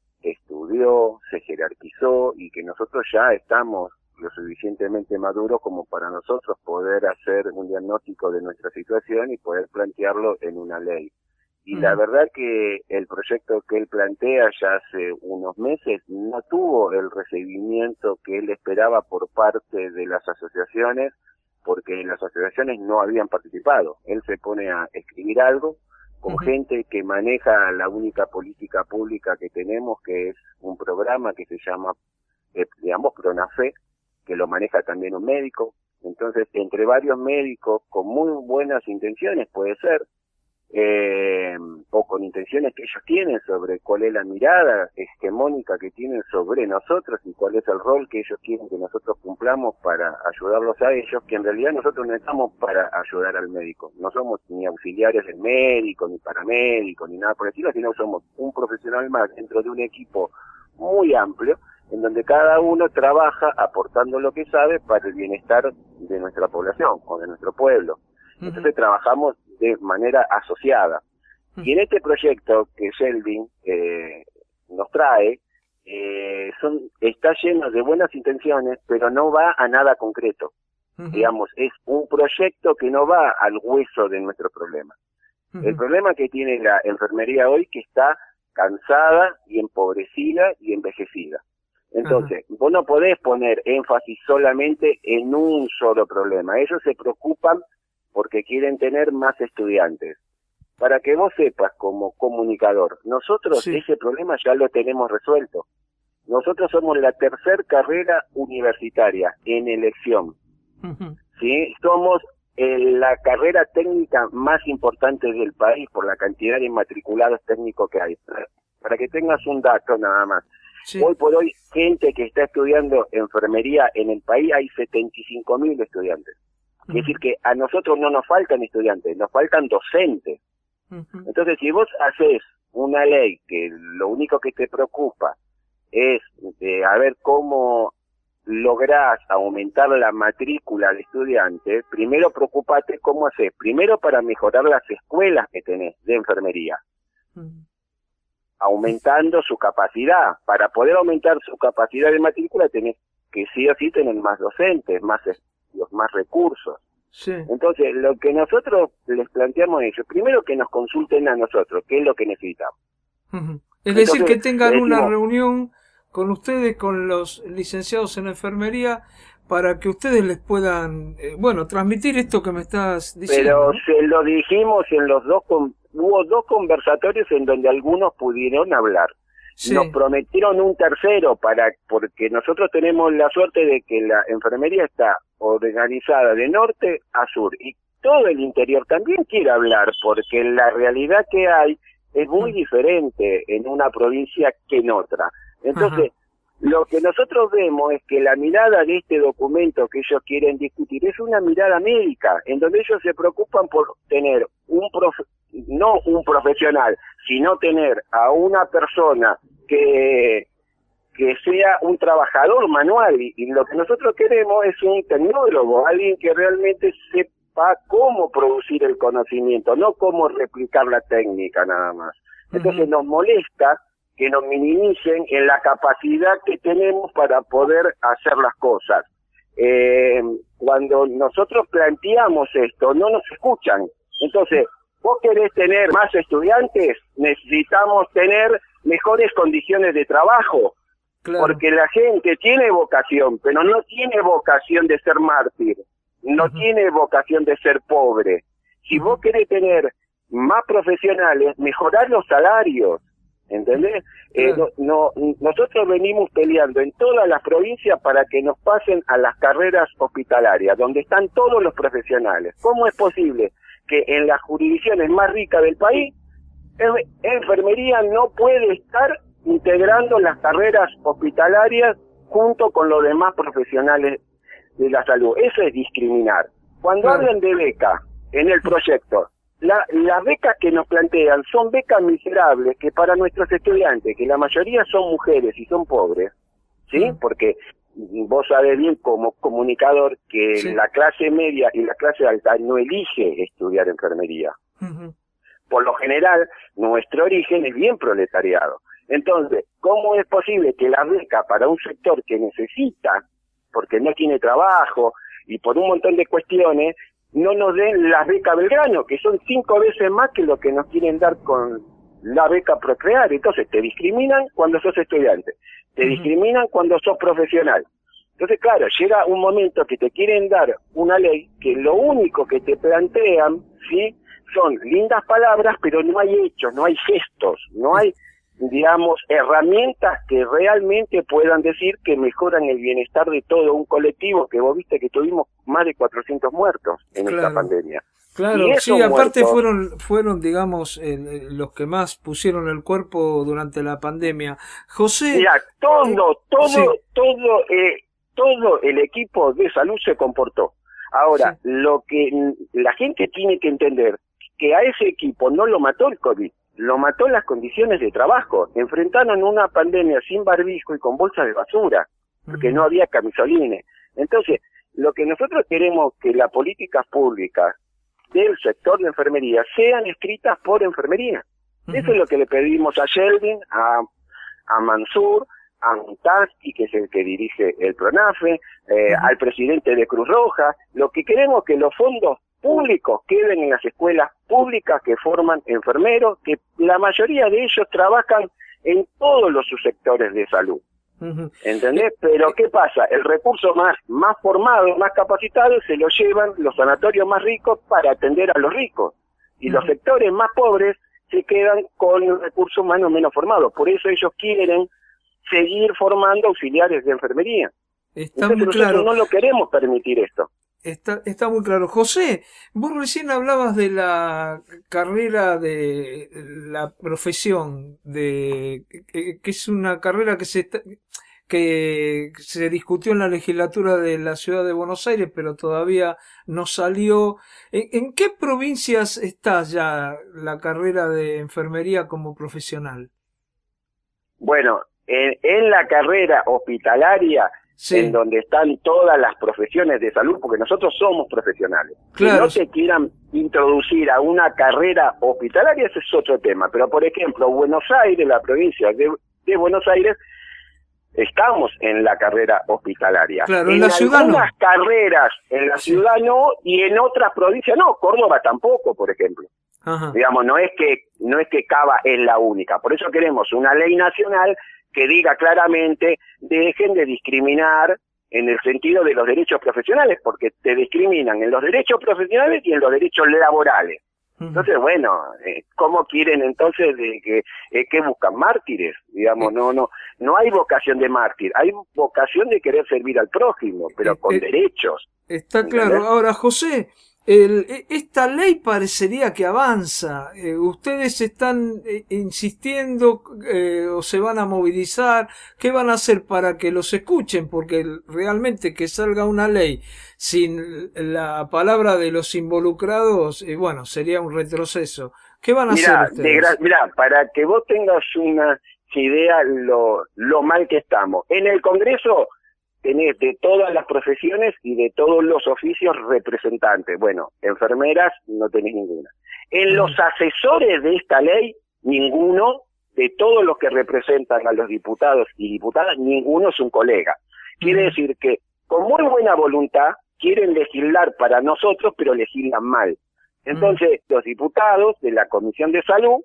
estudió, se jerarquizó y que nosotros ya estamos lo suficientemente maduro como para nosotros poder hacer un diagnóstico de nuestra situación y poder plantearlo en una ley. Y mm. la verdad que el proyecto que él plantea ya hace unos meses no tuvo el recibimiento que él esperaba por parte de las asociaciones, porque las asociaciones no habían participado. Él se pone a escribir algo con uh-huh. gente que maneja la única política pública que tenemos, que es un programa que se llama, eh, digamos, PRONAFE, que lo maneja también un médico. Entonces, entre varios médicos con muy buenas intenciones, puede ser, eh, o con intenciones que ellos tienen sobre cuál es la mirada hegemónica que tienen sobre nosotros y cuál es el rol que ellos quieren que nosotros cumplamos para ayudarlos a ellos, que en realidad nosotros no estamos para ayudar al médico. No somos ni auxiliares del médico, ni paramédicos, ni nada por el estilo, sino somos un profesional más dentro de un equipo muy amplio, en donde cada uno trabaja aportando lo que sabe para el bienestar de nuestra población o de nuestro pueblo. Uh-huh. Entonces trabajamos de manera asociada. Uh-huh. Y en este proyecto que Yedlin eh, nos trae, eh, son, está lleno de buenas intenciones, pero no va a nada concreto. Uh-huh. Digamos, es un proyecto que no va al hueso de nuestro problema. Uh-huh. El problema que tiene la enfermería hoy que está cansada y empobrecida y envejecida. Entonces, Ajá. vos no podés poner énfasis solamente en un solo problema. Ellos se preocupan porque quieren tener más estudiantes. Para que vos sepas como comunicador, nosotros sí. ese problema ya lo tenemos resuelto. Nosotros somos la tercer carrera universitaria en elección. Uh-huh. ¿Sí? Somos eh, la carrera técnica más importante del país por la cantidad de matriculados técnicos que hay. Para que tengas un dato nada más. Sí. Hoy por hoy, gente que está estudiando enfermería en el país, hay setenta y cinco mil estudiantes. Uh-huh. Es decir, que a nosotros no nos faltan estudiantes, nos faltan docentes. Uh-huh. Entonces, si vos haces una ley que lo único que te preocupa es eh, a ver cómo lográs aumentar la matrícula de estudiantes, primero preocupate cómo haces. Primero para mejorar las escuelas que tenés de enfermería. Uh-huh. Aumentando su capacidad. Para poder aumentar su capacidad de matrícula tenés que sí o sí tener más docentes, más los más recursos. Sí. Entonces, lo que nosotros les planteamos a ellos, primero que nos consulten a nosotros, qué es lo que necesitamos. Uh-huh. Es Entonces, decir, que tengan decimos, una reunión con ustedes, con los licenciados en enfermería, para que ustedes les puedan, eh, bueno, transmitir esto que me estás diciendo. Pero ¿no? Se lo dijimos en los dos, con, hubo dos conversatorios en donde algunos pudieron hablar. Sí. Nos prometieron un tercero para, porque nosotros tenemos la suerte de que la enfermería está organizada de norte a sur y todo el interior también quiere hablar, porque la realidad que hay es muy uh-huh. diferente en una provincia que en otra. Entonces, uh-huh. lo que nosotros vemos es que la mirada de este documento que ellos quieren discutir es una mirada médica, en donde ellos se preocupan por tener un profe no un profesional, sino tener a una persona que, que sea un trabajador manual, y, y lo que nosotros queremos es un tecnólogo, alguien que realmente sepa cómo producir el conocimiento, no cómo replicar la técnica nada más. Entonces uh-huh. nos molesta que nos minimicen en la capacidad que tenemos para poder hacer las cosas. Eh, cuando nosotros planteamos esto, no nos escuchan. Entonces, vos querés tener más estudiantes, necesitamos tener mejores condiciones de trabajo, claro. porque la gente tiene vocación, pero no tiene vocación de ser mártir, no uh-huh. tiene vocación de ser pobre. Si uh-huh. vos querés tener más profesionales, mejorar los salarios, ¿entendés? Claro. Eh, no, no, nosotros venimos peleando en todas las provincias para que nos pasen a las carreras hospitalarias, donde están todos los profesionales. ¿Cómo es posible que en las jurisdicciones más ricas del país, en, enfermería no puede estar integrando las carreras hospitalarias junto con los demás profesionales de la salud? Eso es discriminar. Cuando claro. hablan de beca en el proyecto, La, las becas que nos plantean son becas miserables que para nuestros estudiantes, que la mayoría son mujeres y son pobres, ¿sí? Mm. Porque vos sabés bien como comunicador que sí. la clase media y la clase alta no elige estudiar enfermería. Uh-huh. Por lo general, nuestro origen es bien proletariado. Entonces, ¿cómo es posible que la beca para un sector que necesita, porque no tiene trabajo y por un montón de cuestiones, no nos den las becas Belgrano, que son cinco veces más que lo que nos quieren dar con la beca Procrear? Entonces te discriminan cuando sos estudiante, te uh-huh. discriminan cuando sos profesional. Entonces, claro, llega un momento que te quieren dar una ley que lo único que te plantean, ¿sí?, son lindas palabras, pero no hay hechos, no hay gestos, no hay, digamos, herramientas que realmente puedan decir que mejoran el bienestar de todo un colectivo, que vos viste que tuvimos más de cuatrocientos muertos en claro, esta pandemia. Claro, sí, muertos, aparte fueron, fueron digamos, eh, los que más pusieron el cuerpo durante la pandemia. José... Mira, todo, eh, todo, sí. todo, eh, todo el equipo de salud se comportó. Ahora, sí. lo que la gente tiene que entender, que a ese equipo no lo mató el COVID, lo mató las condiciones de trabajo. Enfrentaron una pandemia sin barbijo y con bolsas de basura, porque uh-huh. no había camisolines. Entonces, lo que nosotros queremos que las políticas públicas del sector de enfermería sean escritas por enfermería. Uh-huh. Eso es lo que le pedimos a Sheldon, a, a Mansur, a Mutaski, que es el que dirige el PRONAFE, eh, uh-huh. al presidente de Cruz Roja. Lo que queremos es que los fondos públicos queden en las escuelas públicas que forman enfermeros, que la mayoría de ellos trabajan en todos los subsectores de salud. Uh-huh. ¿Entendés? Pero ¿qué pasa? El recurso más, más formado, más capacitado, se lo llevan los sanatorios más ricos para atender a los ricos. Y uh-huh. los sectores más pobres se quedan con el recurso humano menos formado. Por eso ellos quieren seguir formando auxiliares de enfermería. Está Entonces muy nosotros claro. no lo queremos permitir esto. Está, está muy claro. José, vos recién hablabas de la carrera, de la profesión, de que, que es una carrera que se que se discutió en la legislatura de la ciudad de Buenos Aires, pero todavía no salió. ¿En, en qué provincias está ya la carrera de enfermería como profesional? Bueno, en, en la carrera hospitalaria, sí. en donde están todas las profesiones de salud, porque nosotros somos profesionales. Claro. Que no se quieran introducir a una carrera hospitalaria, ese es otro tema. Pero, por ejemplo, Buenos Aires, la provincia de, de Buenos Aires, estamos en la carrera hospitalaria. Claro, en, en la ciudad no. algunas carreras, en la sí. ciudad no, y en otras provincias no. Córdoba tampoco, por ejemplo. Ajá. Digamos, no es que no es que Cava es la única. Por eso queremos una ley nacional que diga claramente, dejen de discriminar en el sentido de los derechos profesionales, porque te discriminan en los derechos profesionales y en los derechos laborales. Uh-huh. Entonces, bueno, eh, ¿cómo quieren entonces de que, eh, que buscan mártires? Digamos, no, no, no hay vocación de mártir, hay vocación de querer servir al prójimo, pero eh, con eh, derechos. Está ¿entendés? Claro. Ahora, José, El, esta ley parecería que avanza. Eh, ustedes están eh, insistiendo eh, o se van a movilizar. ¿Qué van a hacer para que los escuchen? Porque realmente que salga una ley sin la palabra de los involucrados, eh, bueno, sería un retroceso. ¿Qué van a mirá, hacer ustedes? De, mirá, para que vos tengas una idea lo, lo mal que estamos. En el Congreso tenés de todas las profesiones y de todos los oficios representantes. Bueno, enfermeras no tenés ninguna. En mm. los asesores de esta ley, ninguno, de todos los que representan a los diputados y diputadas, ninguno es un colega. Quiere mm. decir que con muy buena voluntad quieren legislar para nosotros, pero legislan mal. Entonces, mm. los diputados de la Comisión de Salud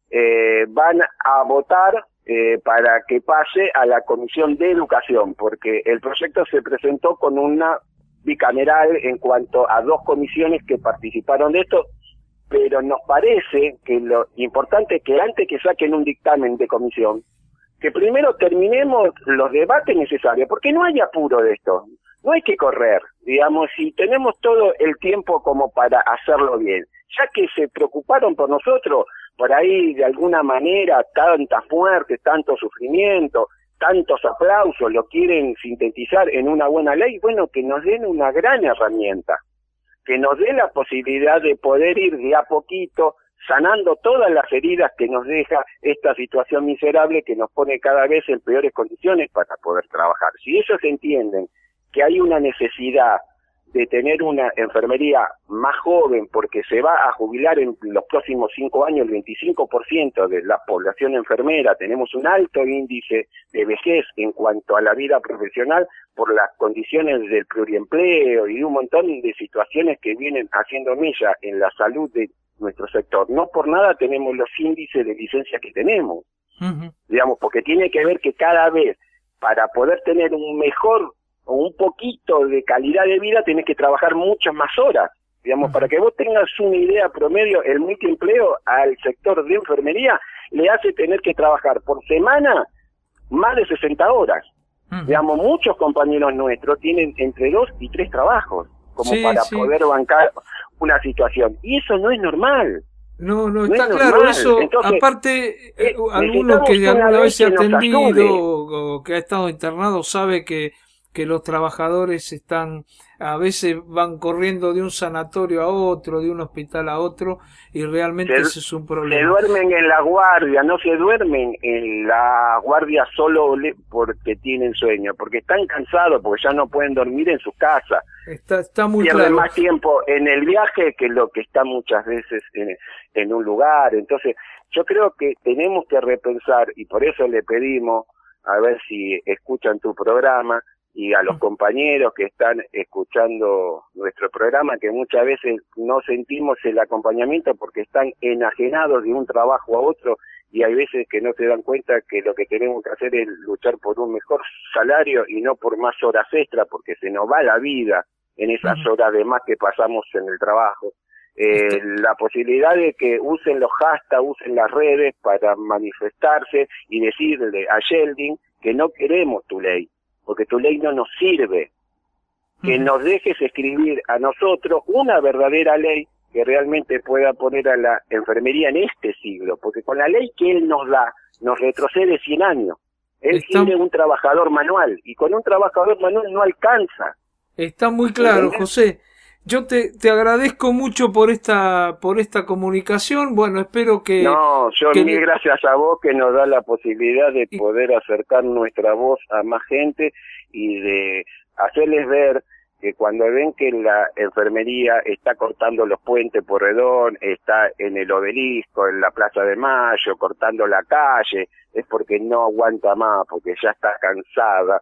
eh, van a votar eh, para que pase a la Comisión de Educación, porque el proyecto se presentó con una bicameral en cuanto a dos comisiones que participaron de esto, pero nos parece que lo importante es que antes que saquen un dictamen de comisión, que primero terminemos los debates necesarios, porque no hay apuro de esto, no hay que correr, digamos, si tenemos todo el tiempo como para hacerlo bien, ya que se preocuparon por nosotros, por ahí de alguna manera tantas muertes, tanto sufrimiento, tantos aplausos, lo quieren sintetizar en una buena ley, bueno, que nos den una gran herramienta, que nos dé la posibilidad de poder ir de a poquito sanando todas las heridas que nos deja esta situación miserable que nos pone cada vez en peores condiciones para poder trabajar. Si ellos entienden que hay una necesidad de tener una enfermería más joven porque se va a jubilar en los próximos cinco años el veinticinco por ciento de la población enfermera, tenemos un alto índice de vejez en cuanto a la vida profesional por las condiciones del pluriempleo y un montón de situaciones que vienen haciendo mella en la salud de nuestro sector. No por nada tenemos los índices de licencias que tenemos, uh-huh. digamos, porque tiene que ver que cada vez para poder tener un mejor o un poquito de calidad de vida tenés que trabajar muchas más horas. Digamos, uh-huh. para que vos tengas una idea promedio, el multiempleo al sector de enfermería le hace tener que trabajar por semana más de sesenta horas. Uh-huh. Digamos, muchos compañeros nuestros tienen entre dos y tres trabajos como sí, para sí. poder bancar una situación. Y eso no es normal. No, no, está no claro normal. Eso. Entonces, aparte, eh, alguno que de alguna vez se ha atendido o que ha estado internado sabe que que los trabajadores están, a veces van corriendo de un sanatorio a otro, de un hospital a otro, y realmente se, ese es un problema. Se duermen en la guardia, no se duermen en la guardia solo porque tienen sueño, porque están cansados, porque ya no pueden dormir en su casa. Está, está muy Pierden claro. más tiempo en el viaje que lo que está muchas veces en, en un lugar. Entonces, yo creo que tenemos que repensar, y por eso le pedimos, a ver si escuchan tu programa, y a los compañeros que están escuchando nuestro programa, que muchas veces no sentimos el acompañamiento porque están enajenados de un trabajo a otro, y hay veces que no se dan cuenta que lo que tenemos que hacer es luchar por un mejor salario y no por más horas extra, porque se nos va la vida en esas horas de más que pasamos en el trabajo. Eh, la posibilidad de que usen los hashtags, usen las redes para manifestarse y decirle a Yeldin que no queremos tu ley, porque tu ley no nos sirve, que uh-huh. nos dejes escribir a nosotros una verdadera ley que realmente pueda poner a la enfermería en este siglo, porque con la ley que él nos da, nos retrocede cien años. Él Está... quiere un trabajador manual, y con un trabajador manual no alcanza. Está muy claro, ¿entendés? José. Yo te, te agradezco mucho por esta por esta comunicación. Bueno, espero que... No, yo que... mil gracias a vos que nos da la posibilidad de poder acercar nuestra voz a más gente y de hacerles ver que cuando ven que la enfermería está cortando los puentes por Redón, está en el Obelisco, en la Plaza de Mayo, cortando la calle, es porque no aguanta más, porque ya está cansada.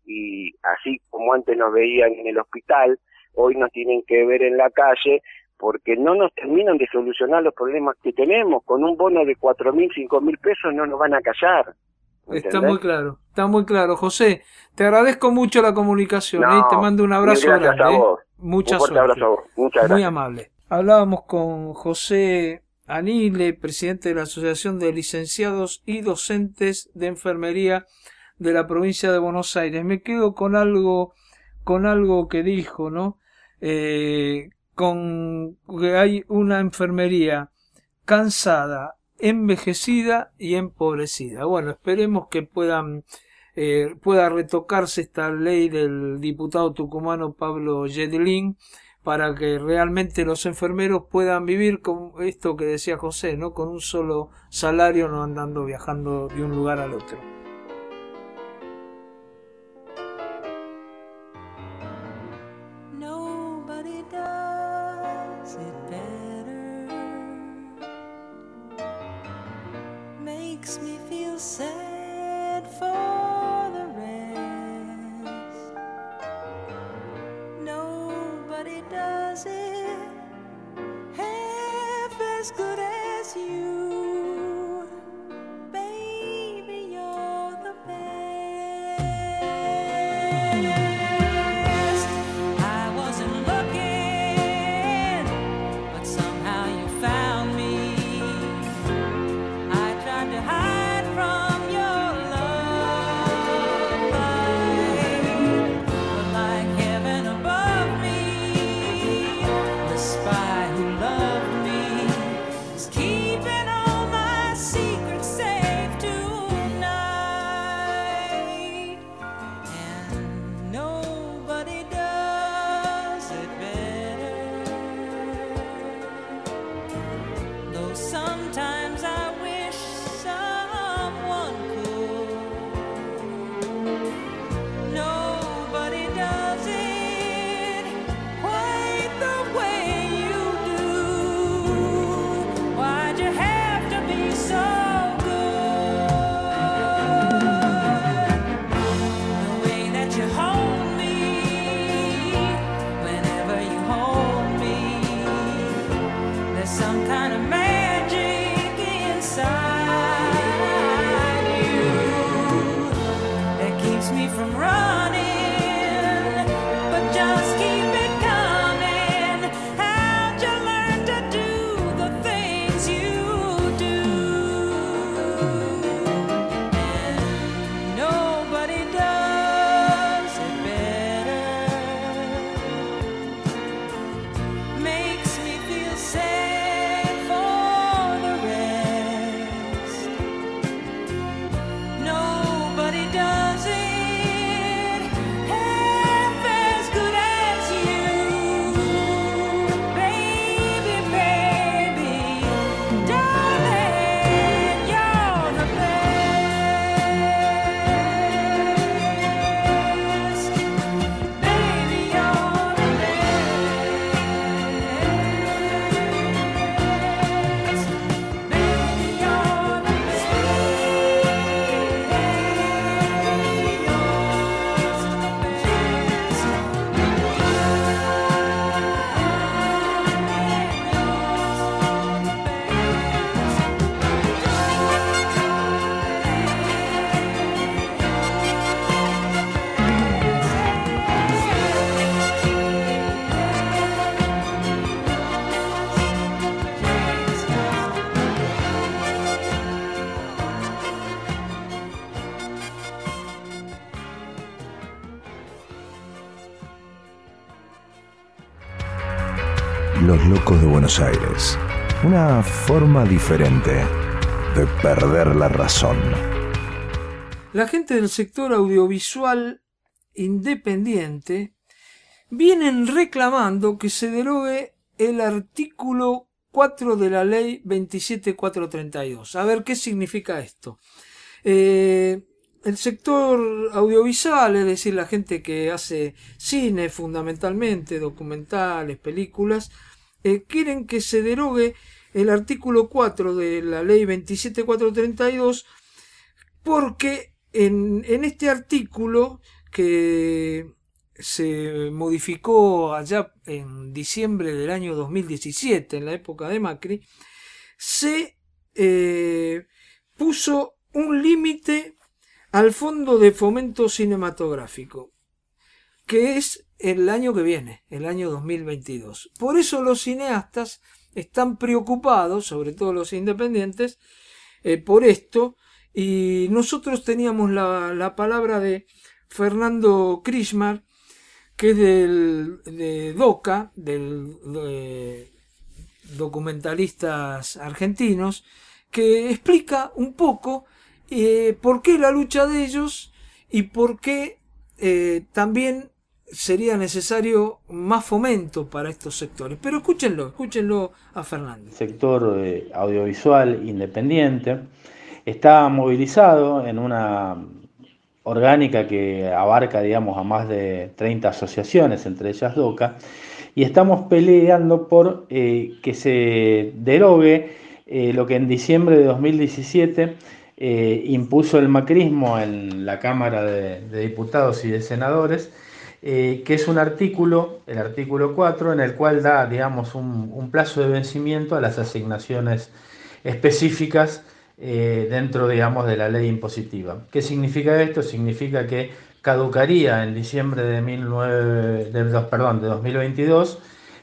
Y así como antes nos veían en el hospital, hoy nos tienen que ver en la calle porque no nos terminan de solucionar los problemas que tenemos. Con un bono de cuatro mil, cinco mil pesos no nos van a callar. ¿Entendés? Está muy claro, está muy claro. José, te agradezco mucho la comunicación, no, ¿eh? Te mando un abrazo gracias grande. A vos. ¿eh? Mucha un fuerte suerte. Abrazo a vos. Muchas gracias. Muy amable. Hablábamos con José Anile, presidente de la Asociación de Licenciados y Docentes de Enfermería de la provincia de Buenos Aires. Me quedo con algo, con algo que dijo, ¿no? Eh, con que hay una enfermería cansada, envejecida y empobrecida. Bueno, esperemos que puedan eh, pueda retocarse esta ley del diputado tucumano Pablo Yedelín para que realmente los enfermeros puedan vivir con esto que decía José, ¿no? Con un solo salario, no andando viajando de un lugar al otro. Nobody does it better. Makes me feel sad for the rest. Nobody does it half as good as you. Baby, you're the best. I wasn't looking, but somehow you found me. I tried to hide from your love light, but like heaven above me, the spy who loved me is keeping all my secrets safe tonight. And nobody does it better. Though sometimes I wish someone could. Nobody does it quite the way you do. Why'd you have to be so good? The way that you hold me, whenever you hold me, there's some kind of magic inside you that keeps me from running, but just keep it coming. How'd you learn to do the things you do? And nobody does it better. Makes me feel sad for the rest. Nobody does it half as good as you. Baby, baby, darling, you're the best. Baby, you're the best. Baby, you're the Los locos de Buenos Aires. Una forma diferente de perder la razón. La gente del sector audiovisual independiente vienen reclamando que se derogue el artículo cuatro de la ley veintisiete mil cuatrocientos treinta y dos. A ver, ¿qué significa esto? Eh, el sector audiovisual, es decir, la gente que hace cine fundamentalmente, documentales, películas, eh, quieren que se derogue el artículo cuatro de la ley veintisiete mil cuatrocientos treinta y dos porque en, en este artículo que se modificó allá en diciembre del año dos mil diecisiete, en la época de Macri, se eh, puso un límite al Fondo de Fomento Cinematográfico, que es el año que viene, el año dos mil veintidós. Por eso los cineastas están preocupados, sobre todo los independientes, eh, por esto, y nosotros teníamos la, la palabra de Fernando Krishmar, que es del, de DOCA, del de documentalistas argentinos, que explica un poco eh, por qué la lucha de ellos y por qué eh, también sería necesario más fomento para estos sectores. Pero escúchenlo, escúchenlo a Fernández. El sector eh, audiovisual independiente está movilizado en una orgánica que abarca, digamos, a más de treinta asociaciones, entre ellas DOCA, y estamos peleando por eh, que se derogue eh, lo que en diciembre de dos mil diecisiete eh, impuso el macrismo en la Cámara de, de Diputados y de Senadores, eh, que es un artículo, el artículo cuatro, en el cual da, digamos, un, un plazo de vencimiento a las asignaciones específicas eh, dentro, digamos, de la ley impositiva. ¿Qué significa esto? Significa que caducaría en diciembre de, mil nueve, de, perdón, de dos mil veintidós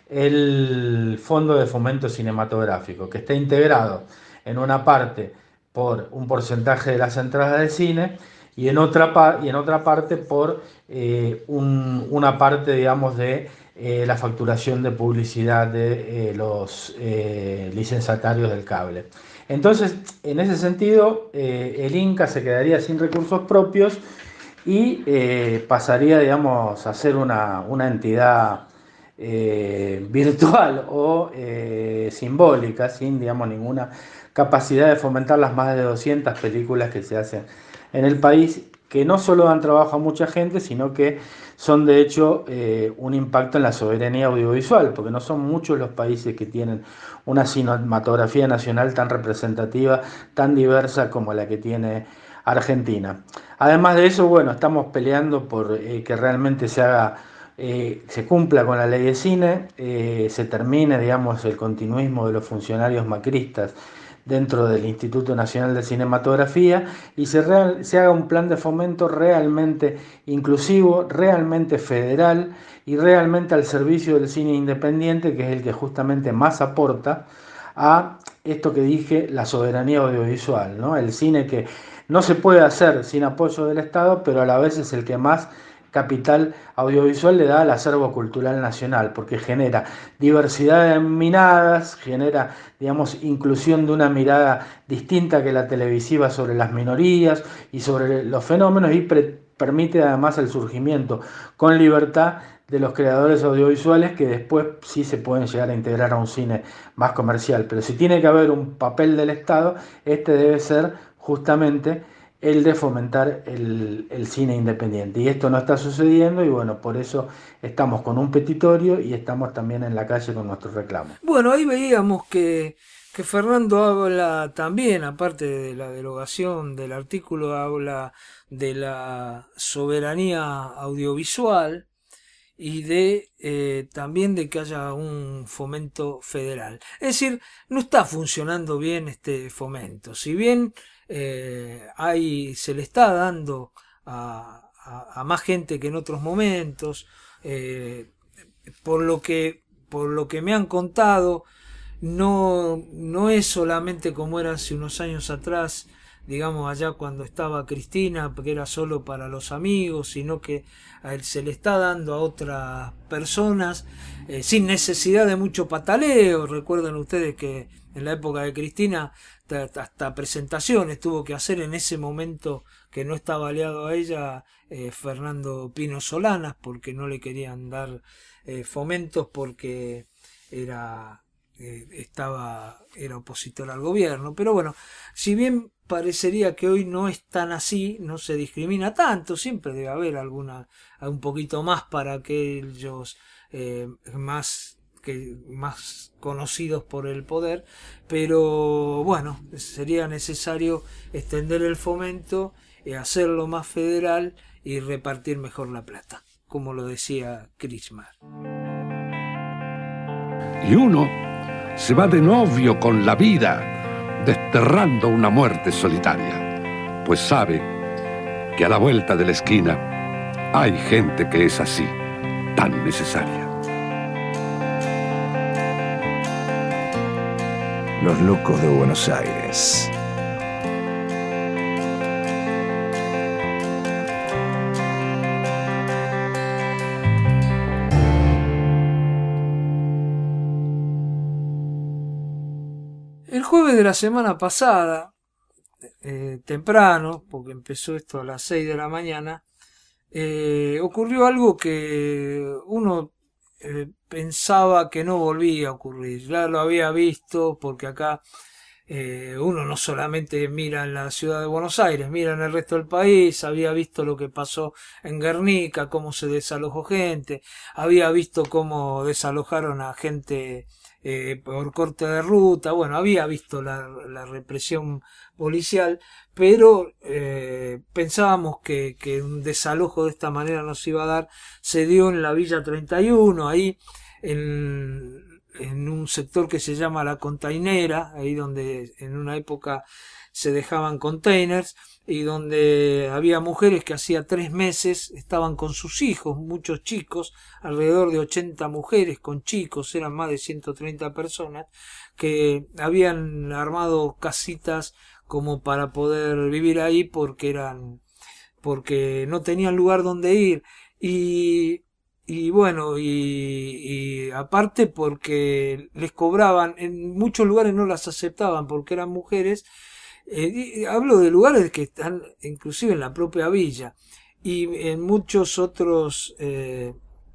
el Fondo de Fomento Cinematográfico, que está integrado en una parte por un porcentaje de las entradas de cine y en otra, y en otra parte por eh, un, una parte, digamos, de eh, la facturación de publicidad de eh, los eh, licenciatarios del cable. Entonces, en ese sentido, eh, el Inca se quedaría sin recursos propios y eh, pasaría, digamos, a ser una, una entidad eh, virtual o eh, simbólica, sin, digamos, ninguna capacidad de fomentar las más de doscientas películas que se hacen en el país, que no solo dan trabajo a mucha gente, sino que son de hecho eh, un impacto en la soberanía audiovisual, porque no son muchos los países que tienen una cinematografía nacional tan representativa, tan diversa como la que tiene Argentina. Además de eso, bueno, estamos peleando por eh, que realmente se haga, eh, se cumpla con la ley de cine, eh, se termine, digamos, el continuismo de los funcionarios macristas dentro del Instituto Nacional de Cinematografía y se, real, se haga un plan de fomento realmente inclusivo, realmente federal y realmente al servicio del cine independiente, que es el que justamente más aporta a esto que dije, la soberanía audiovisual, ¿no? El cine que no se puede hacer sin apoyo del Estado, pero a la vez es el que más capital audiovisual le da al acervo cultural nacional, porque genera diversidad de miradas, genera, digamos, inclusión de una mirada distinta que la televisiva sobre las minorías y sobre los fenómenos y pre- permite además el surgimiento con libertad de los creadores audiovisuales que después sí se pueden llegar a integrar a un cine más comercial. Pero si tiene que haber un papel del Estado, este debe ser justamente el de fomentar el, el cine independiente. Y esto no está sucediendo y bueno, por eso estamos con un petitorio y estamos también en la calle con nuestro reclamo. Bueno, ahí veíamos que, que Fernando habla también, aparte de la derogación del artículo, habla de la soberanía audiovisual y de eh, también de que haya un fomento federal. Es decir, no está funcionando bien este fomento. Si bien eh, hay, se le está dando a, a, a más gente que en otros momentos, eh, por lo que por lo que me han contado, no, no es solamente como era hace unos años atrás, digamos allá cuando estaba Cristina, que era solo para los amigos, sino que a él se le está dando a otras personas eh, sin necesidad de mucho pataleo. Recuerden ustedes que en la época de Cristina hasta presentaciones tuvo que hacer en ese momento que no estaba aliado a ella eh, Fernando Pino Solanas, porque no le querían dar eh, fomentos porque era eh, estaba era opositor al gobierno. Pero bueno, si bien parecería que hoy no es tan así, no se discrimina tanto, siempre debe haber alguna un poquito más para aquellos eh, más que más conocidos por el poder, pero bueno, sería necesario extender el fomento, eh, hacerlo más federal y repartir mejor la plata, como lo decía Krishmar. Y uno se va de novio con la vida, desterrando una muerte solitaria, pues sabe que a la vuelta de la esquina hay gente que es así, tan necesaria. Los locos de Buenos Aires. El jueves de la semana pasada, eh, temprano, porque empezó esto a las seis de la mañana, eh, ocurrió algo que uno eh, pensaba que no volvía a ocurrir. Ya lo había visto, porque acá eh, uno no solamente mira en la ciudad de Buenos Aires, mira en el resto del país. Había visto lo que pasó en Guernica, cómo se desalojó gente, había visto cómo desalojaron a gente eh, por corte de ruta. Bueno, había visto la, la represión policial, pero eh, pensábamos que, que un desalojo de esta manera no se iba a dar. Se dio en la Villa treinta y uno, ahí en, en un sector que se llama La Containera, ahí donde en una época se dejaban containers, y donde había mujeres que hacía tres meses estaban con sus hijos, muchos chicos, alrededor de ochenta mujeres con chicos, eran más de ciento treinta personas, que habían armado casitas como para poder vivir ahí, porque eran, porque no tenían lugar donde ir, y, y bueno, y, y aparte porque les cobraban, en muchos lugares no las aceptaban porque eran mujeres. Eh, hablo de lugares que están inclusive en la propia villa, y en muchos otros eh,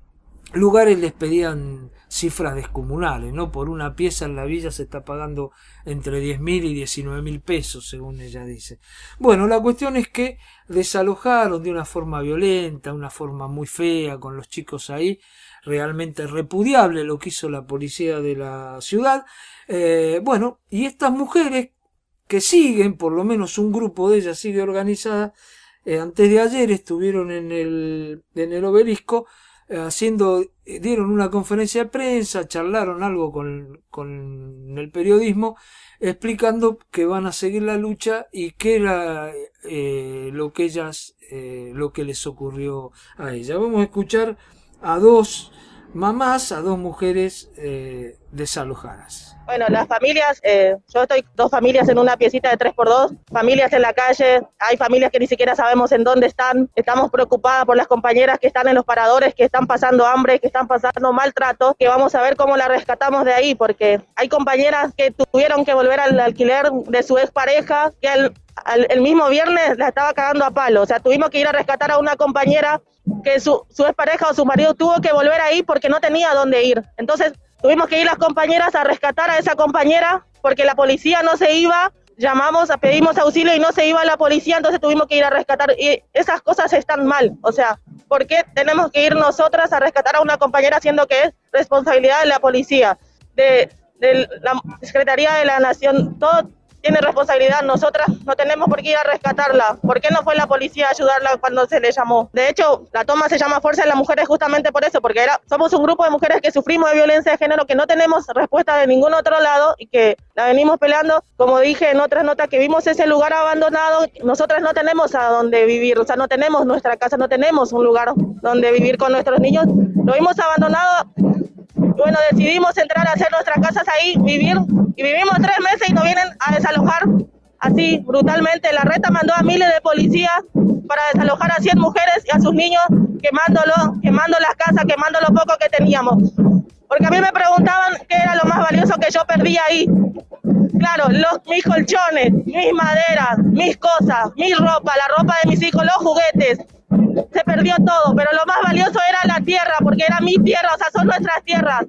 lugares les pedían cifras descomunales, ¿no? Por una pieza en la villa se está pagando entre diez mil y diecinueve mil pesos, según ella dice. Bueno, la cuestión es que desalojaron de una forma violenta, una forma muy fea, con los chicos ahí. Realmente repudiable lo que hizo la policía de la ciudad. Eh, bueno, y estas mujeres que siguen, por lo menos un grupo de ellas sigue organizada, eh, antes de ayer estuvieron en el, en el Obelisco eh, haciendo, eh, dieron una conferencia de prensa, charlaron algo con, con el periodismo, explicando que van a seguir la lucha y qué era eh, lo que ellas, eh, lo que les ocurrió a ellas. Vamos a escuchar a dos mamás, a dos mujeres eh, desalojadas. Bueno, las familias, eh, yo estoy dos familias en una piecita de tres por dos, familias en la calle, hay familias que ni siquiera sabemos en dónde están, estamos preocupadas por las compañeras que están en los paradores, que están pasando hambre, que están pasando maltrato, que vamos a ver cómo la rescatamos de ahí, porque hay compañeras que tuvieron que volver al alquiler de su expareja, que al, al, el mismo viernes la estaba cagando a palo, o sea, tuvimos que ir a rescatar a una compañera que su, su expareja o su marido tuvo que volver ahí porque no tenía dónde ir, entonces tuvimos que ir las compañeras a rescatar a esa compañera porque la policía no se iba, llamamos, pedimos auxilio y no se iba la policía, entonces tuvimos que ir a rescatar, y esas cosas están mal, o sea, ¿por qué tenemos que ir nosotras a rescatar a una compañera siendo que es responsabilidad de la policía, de, de la Secretaría de la Nación, todo tiene responsabilidad, nosotras no tenemos por qué ir a rescatarla? ¿Por qué no fue la policía a ayudarla cuando se le llamó? De hecho, la toma se llama Fuerza de las Mujeres justamente por eso, porque era, somos un grupo de mujeres que sufrimos de violencia de género, que no tenemos respuesta de ningún otro lado y que la venimos peleando. Como dije en otras notas, que vimos ese lugar abandonado, nosotras no tenemos a dónde vivir, o sea, no tenemos nuestra casa, no tenemos un lugar donde vivir con nuestros niños, lo vimos abandonado. Bueno, decidimos entrar a hacer nuestras casas ahí, vivir, y vivimos tres meses y nos vienen a desalojar así brutalmente. La Reta mandó a miles de policías para desalojar a cien mujeres y a sus niños, quemándolo, quemando las casas, quemando lo poco que teníamos. Porque a mí me preguntaban qué era lo más valioso que yo perdí ahí. Claro, los, mis colchones, mis maderas, mis cosas, mi ropa, la ropa de mis hijos, los juguetes. Se perdió todo, pero lo más valioso era la tierra, porque era mi tierra, o sea, son nuestras tierras.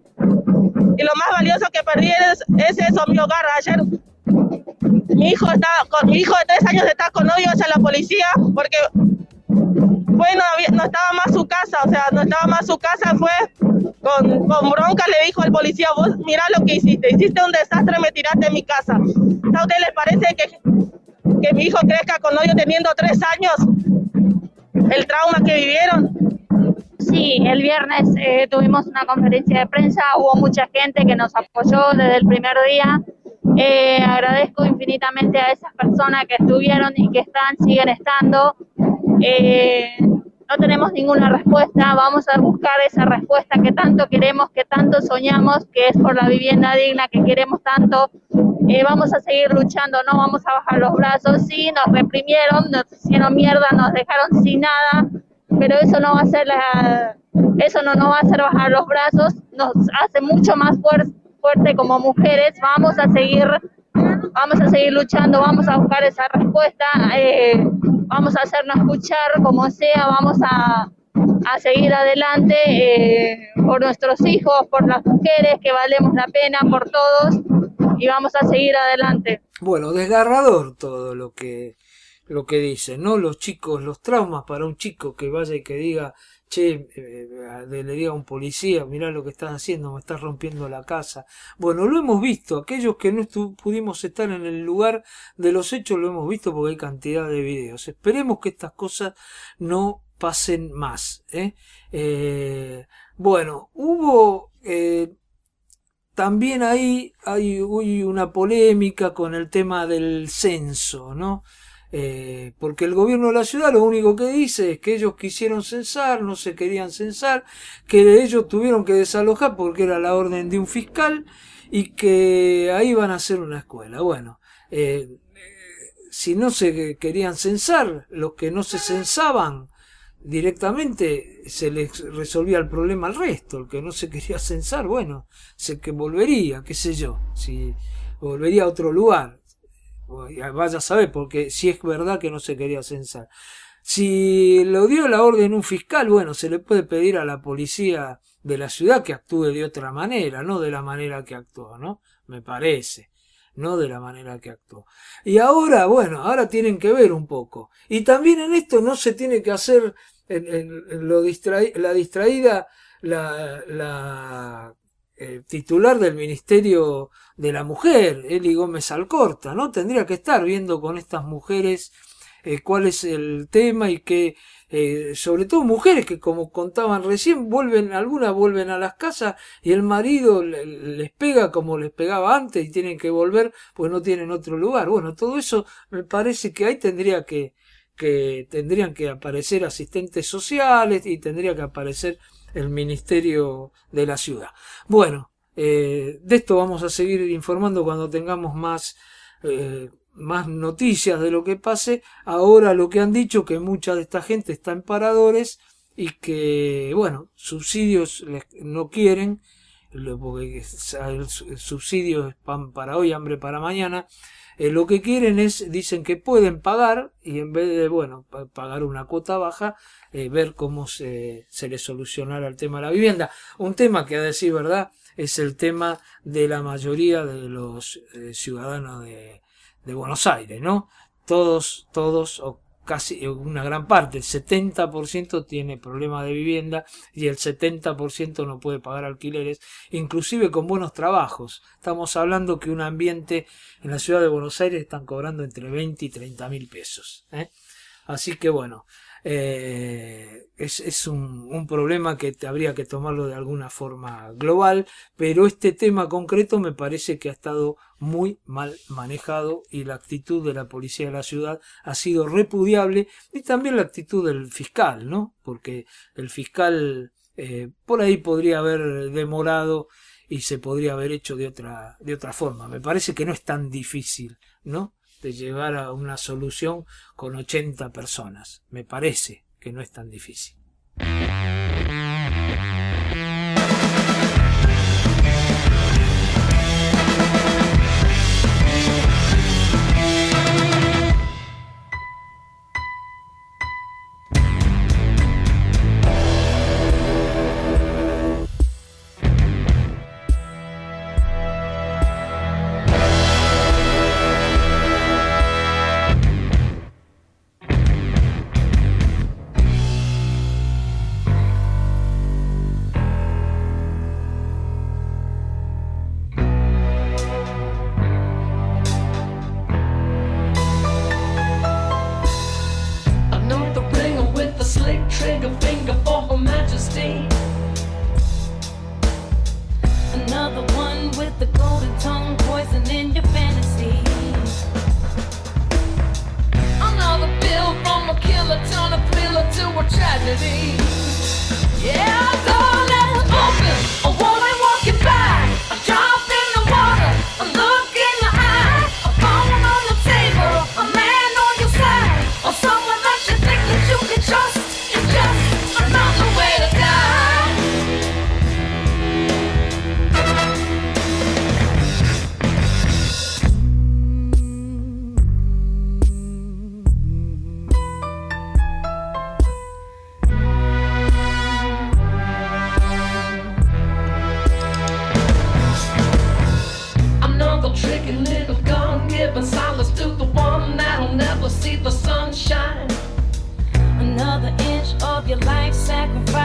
Y lo más valioso que perdí es, es eso, mi hogar. Ayer mi hijo está con, mi hijo de tres años está con odio hacia la policía, porque bueno, no estaba más su casa, o sea, no estaba más su casa, fue con, con bronca, le dijo al policía: vos mirá lo que hiciste, hiciste un desastre, me tiraste en mi casa. ¿A ustedes les parece que, que mi hijo crezca con odio teniendo tres años? El trauma que vivieron. Sí, el viernes eh, tuvimos una conferencia de prensa, hubo mucha gente que nos apoyó desde el primer día. Eh, agradezco infinitamente a esas personas que estuvieron y que están, siguen estando. Eh, no tenemos ninguna respuesta, vamos a buscar esa respuesta que tanto queremos, que tanto soñamos, que es por la vivienda digna que queremos tanto. Eh, vamos a seguir luchando, no vamos a bajar los brazos. Sí, nos reprimieron, nos hicieron mierda, nos dejaron sin nada, pero eso no va a ser la, eso no nos va a hacer bajar los brazos, nos hace mucho más fuerte, fuerte como mujeres. Vamos a seguir, vamos a seguir luchando, vamos a buscar esa respuesta. Eh, vamos a hacernos escuchar como sea, vamos a, a seguir adelante eh, por nuestros hijos, por las mujeres, que valemos la pena, por todos, y vamos a seguir adelante. Bueno, desgarrador todo lo que lo que dicen, ¿no? Los chicos, los traumas para un chico que vaya y que diga, che, eh, le diga a un policía, mirá lo que estás haciendo, me estás rompiendo la casa. Bueno, lo hemos visto, aquellos que no pudimos estar en el lugar de los hechos lo hemos visto porque hay cantidad de videos. Esperemos que estas cosas no pasen más, ¿eh? Eh, bueno, hubo... Eh, también ahí hay, hay una polémica con el tema del censo, ¿no? Eh, porque el gobierno de la ciudad lo único que dice es que ellos quisieron censar, no se querían censar, que ellos tuvieron que desalojar porque era la orden de un fiscal y que ahí van a hacer una escuela. Bueno, eh, si no se querían censar, los que no se censaban directamente se les resolvía el problema al resto. El que no se quería censar, bueno, se que volvería, qué sé yo, si volvería a otro lugar. Vaya a saber, porque si es verdad que no se quería censar. Si lo dio la orden un fiscal, bueno, se le puede pedir a la policía de la ciudad que actúe de otra manera, no de la manera que actuó, ¿no? Me parece, no de la manera que actuó. Y ahora, bueno, ahora tienen que ver un poco. Y también en esto no se tiene que hacer en, en, en lo distra, la distraída, la... la Eh, titular del Ministerio de la Mujer, Eli Gómez Alcorta, ¿no? Tendría que estar viendo con estas mujeres eh, cuál es el tema y que, eh, sobre todo mujeres que, como contaban recién, vuelven, algunas vuelven a las casas y el marido les pega como les pegaba antes y tienen que volver pues no tienen otro lugar. Bueno, todo eso me parece que ahí tendría que, que tendrían que aparecer asistentes sociales y tendría que aparecer el Ministerio de la Ciudad. Bueno, eh, de esto vamos a seguir informando cuando tengamos más, eh, más noticias de lo que pase. Ahora lo que han dicho, que mucha de esta gente está en paradores y que, bueno, subsidios les, no quieren, porque el subsidio es pan para hoy, hambre para mañana. Eh, lo que quieren es, dicen que pueden pagar y en vez de, bueno, pagar una cuota baja, eh, ver cómo se, se les solucionará el tema de la vivienda. Un tema que, a decir verdad, es el tema de la mayoría de los eh, ciudadanos de, de Buenos Aires, ¿no? Todos, todos, o casi una gran parte, el setenta por ciento tiene problemas de vivienda y el setenta por ciento no puede pagar alquileres, inclusive con buenos trabajos. Estamos hablando que un ambiente en la ciudad de Buenos Aires están cobrando entre veinte y treinta mil pesos, ¿eh? Así que bueno, eh, es, es un, un problema que te, habría que tomarlo de alguna forma global, pero este tema concreto me parece que ha estado muy mal manejado y la actitud de la policía de la ciudad ha sido repudiable y también la actitud del fiscal, ¿no? Porque el fiscal eh, por ahí podría haber demorado y se podría haber hecho de otra, de otra forma. Me parece que no es tan difícil, ¿no?, de llegar a una solución con ochenta personas. Me parece que no es tan difícil.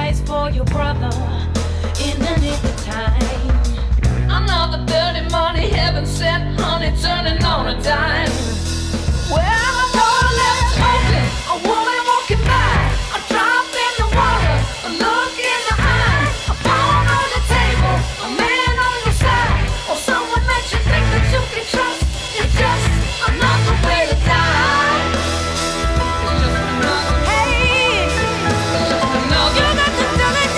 sacrifice for your brother in the nick of time. Another dirty money, heaven sent honey, turning on a dime. Well, a door left open, a woman walking by, a drop in the water, a look in the eye, a phone on the table, a man on your side, or someone that you think that you can trust. It's just another way to die. It's just another. Hey, it's just another. You got to tell it,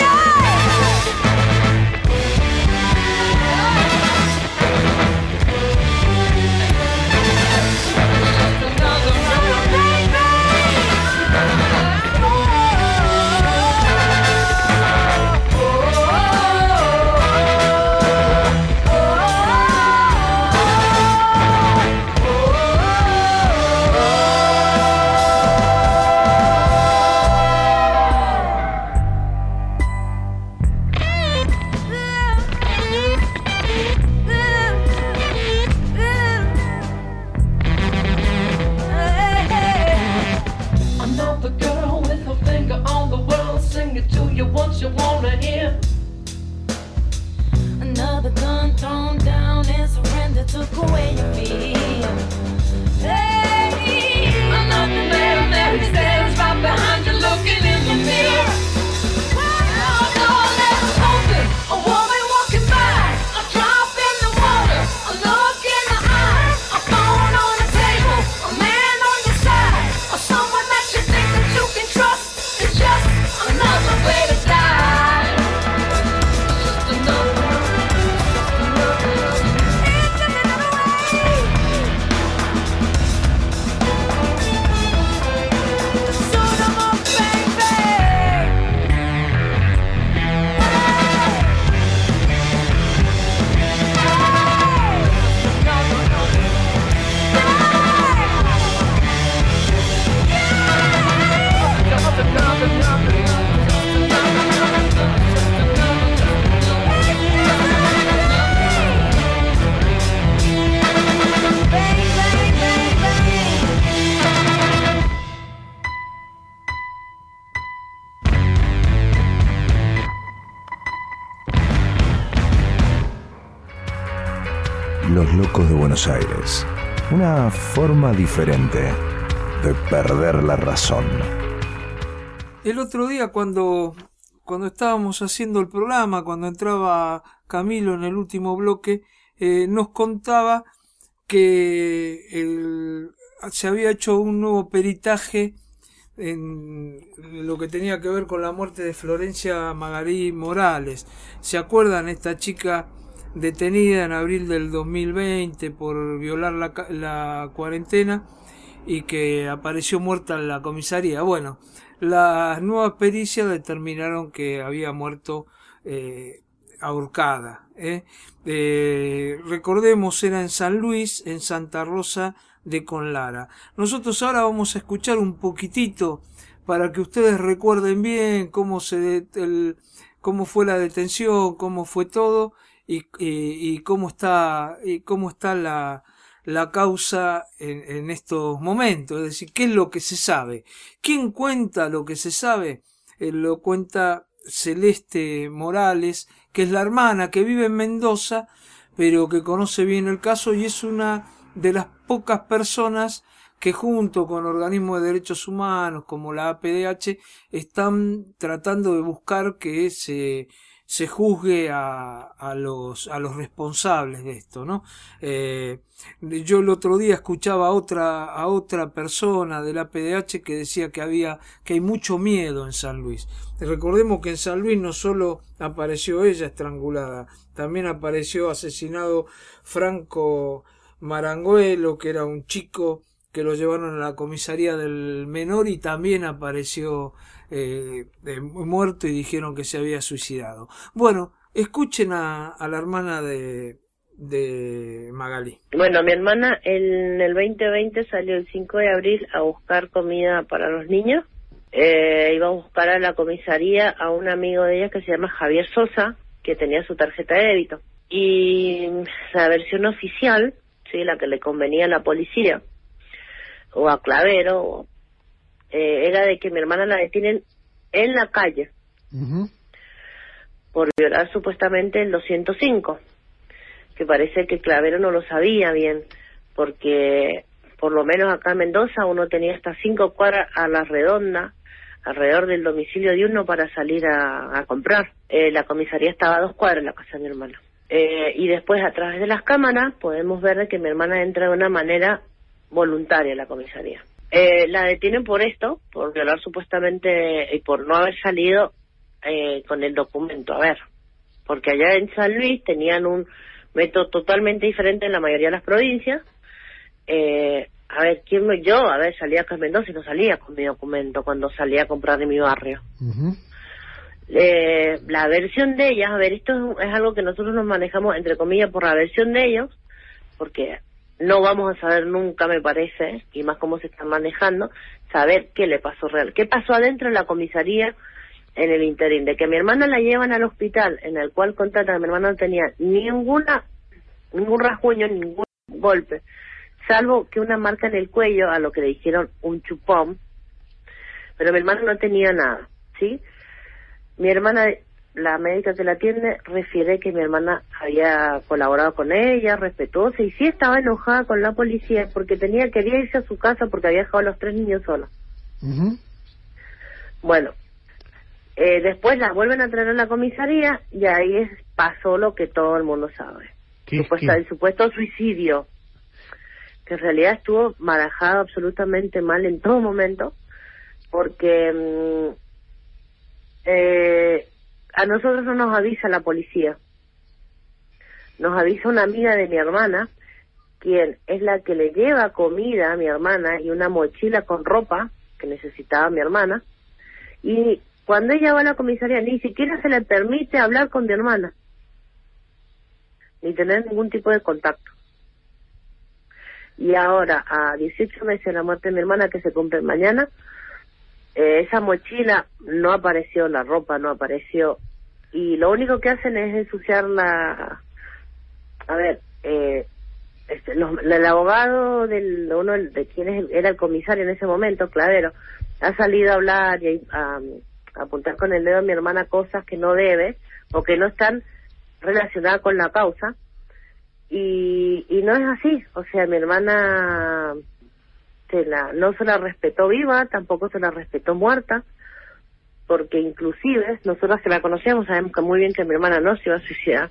you wanna hear. Another gun thrown down and surrender took away your fear. Hey, another man there he stands right behind you looking in the mirror. A door left open, a woman walking by, a drop in the water, a look in the eye, a phone on the table, a man on your side, or someone that you think that you can trust. It's just another way to die. Los Locos de Buenos Aires. Una forma diferente de perder la razón. El otro día cuando, cuando estábamos haciendo el programa, cuando entraba Camilo en el último bloque, eh, nos contaba que el, se había hecho un nuevo peritaje en lo que tenía que ver con la muerte de Florencia Magalí Morales. ¿Se acuerdan? Esta chica detenida en abril del dos mil veinte por violar la, la cuarentena y que apareció muerta en la comisaría. Bueno, las nuevas pericias determinaron que había muerto eh, ahorcada. ¿eh? Eh, recordemos, era en San Luis, en Santa Rosa de Conlara. Nosotros ahora vamos a escuchar un poquitito para que ustedes recuerden bien cómo se de, el, cómo fue la detención, cómo fue todo. Y, y, y cómo está y cómo está la, la causa en, en estos momentos, es decir, qué es lo que se sabe. ¿Quién cuenta lo que se sabe? Eh, lo cuenta Celeste Morales, que es la hermana que vive en Mendoza, pero que conoce bien el caso y es una de las pocas personas que junto con organismos de derechos humanos como la A P D H están tratando de buscar que se se juzgue a, a los a los responsables de esto, ¿no? Eh, yo el otro día escuchaba a otra a otra persona de la A P D H que decía que había que hay mucho miedo en San Luis. Recordemos que en San Luis no solo apareció ella estrangulada, también apareció asesinado Franco Maranguelo, que era un chico que lo llevaron a la comisaría del menor y también apareció Eh, eh, muerto y dijeron que se había suicidado. Bueno, escuchen a, a la hermana de, de Magalí. Bueno, mi hermana en el veinte veinte salió el cinco de abril a buscar comida para los niños. Eh, iba a buscar a la comisaría a un amigo de ella que se llama Javier Sosa, que tenía su tarjeta de débito. Y la versión oficial, sí, la que le convenía a la policía, o a Clavero, o Eh, era de que mi hermana la detienen en la calle, Uh-huh. Por violar supuestamente el doscientos cinco, que parece que Clavero no lo sabía bien, porque por lo menos acá en Mendoza uno tenía hasta cinco cuadras a la redonda, alrededor del domicilio de uno para salir a, a comprar. Eh, la comisaría estaba a dos cuadras en la casa de mi hermana. Eh, y después a través de las cámaras podemos ver que mi hermana entra de una manera voluntaria a la comisaría. Eh, la detienen por esto, por violar supuestamente y por no haber salido eh, con el documento. A ver, porque allá en San Luis tenían un método totalmente diferente en la mayoría de las provincias. Eh, a ver, ¿quién me, yo, a ver, salía acá en Mendoza y no salía con mi documento cuando salía a comprar en mi barrio. Uh-huh. Eh, la versión de ellas, a ver, esto es algo que nosotros nos manejamos, entre comillas, por la versión de ellos, porque no vamos a saber nunca, me parece, y más cómo se están manejando, saber qué le pasó real, qué pasó adentro de la comisaría en el interín, de que mi hermana la llevan al hospital, en el cual contratan, mi hermana no tenía ninguna, ningún rasguño, ningún golpe, salvo que una marca en el cuello, a lo que le dijeron un chupón, pero mi hermana no tenía nada, ¿sí? Mi hermana, la médica que la atiende, refiere que mi hermana había colaborado con ella, respetuosa, y sí estaba enojada con la policía porque tenía quería irse a su casa porque había dejado a los tres niños solos. Uh-huh. Bueno, eh, después la vuelven a traer a la comisaría y ahí es, pasó lo que todo el mundo sabe. Supuesta, el supuesto suicidio, que en realidad estuvo manejado absolutamente mal en todo momento, porque mmm, eh, a nosotros no nos avisa la policía, nos avisa una amiga de mi hermana, quien es la que le lleva comida a mi hermana y una mochila con ropa que necesitaba mi hermana, y cuando ella va a la comisaría ni siquiera se le permite hablar con mi hermana, ni tener ningún tipo de contacto. Y ahora, a dieciocho meses de la muerte de mi hermana, que se cumple mañana, eh, esa mochila no apareció, la ropa no apareció, y lo único que hacen es ensuciar la... A ver, eh, este, los, el abogado del uno de quienes era el comisario en ese momento, Clavero, ha salido a hablar y a, a apuntar con el dedo a mi hermana cosas que no debe o que no están relacionadas con la causa, y, y no es así. O sea, mi hermana se la, no se la respetó viva, tampoco se la respetó muerta, porque inclusive nosotros que la conocemos sabemos que muy bien que mi hermana no se iba a suicidar.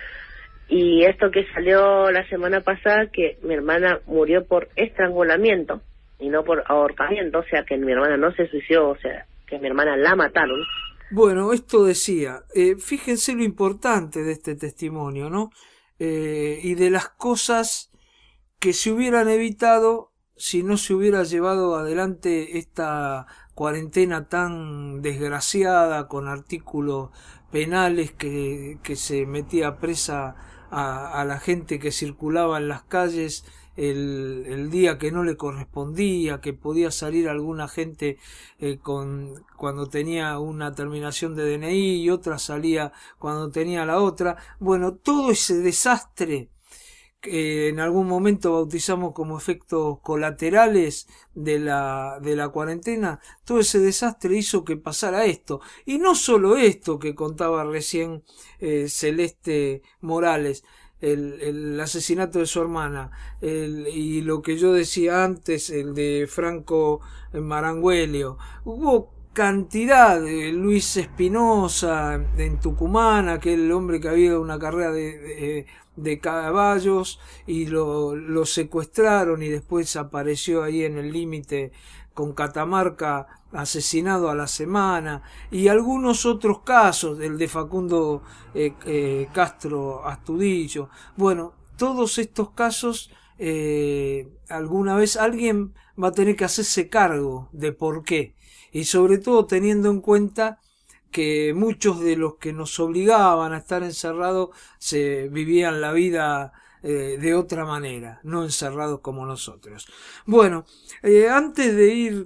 Y esto que salió la semana pasada, que mi hermana murió por estrangulamiento y no por ahorcamiento, o sea que mi hermana no se suicidó, o sea que mi hermana la mataron. Bueno, esto decía, eh, fíjense lo importante de este testimonio, ¿no? Eh, y de las cosas que se hubieran evitado si no se hubiera llevado adelante esta cuarentena tan desgraciada, con artículos penales que, que se metía presa a, a la gente que circulaba en las calles el, el día que no le correspondía, que podía salir alguna gente eh, con cuando tenía una terminación de D N I y otra salía cuando tenía la otra. Bueno, todo ese desastre que en algún momento bautizamos como efectos colaterales de la de la cuarentena, todo ese desastre hizo que pasara esto, y no solo esto que contaba recién eh, Celeste Morales, el, el asesinato de su hermana, el, y lo que yo decía antes, el de Franco Marangüello. Hubo cantidad de Luis Espinosa en Tucumán, aquel hombre que había una carrera de, de, de caballos y lo, lo secuestraron y después apareció ahí en el límite con Catamarca, asesinado a la semana, y algunos otros casos, el de Facundo eh, eh, Castro Astudillo. Bueno, todos estos casos eh, alguna vez alguien va a tener que hacerse cargo de por qué, y sobre todo teniendo en cuenta que muchos de los que nos obligaban a estar encerrados se vivían la vida eh, de otra manera, no encerrados como nosotros. Bueno, eh, antes de ir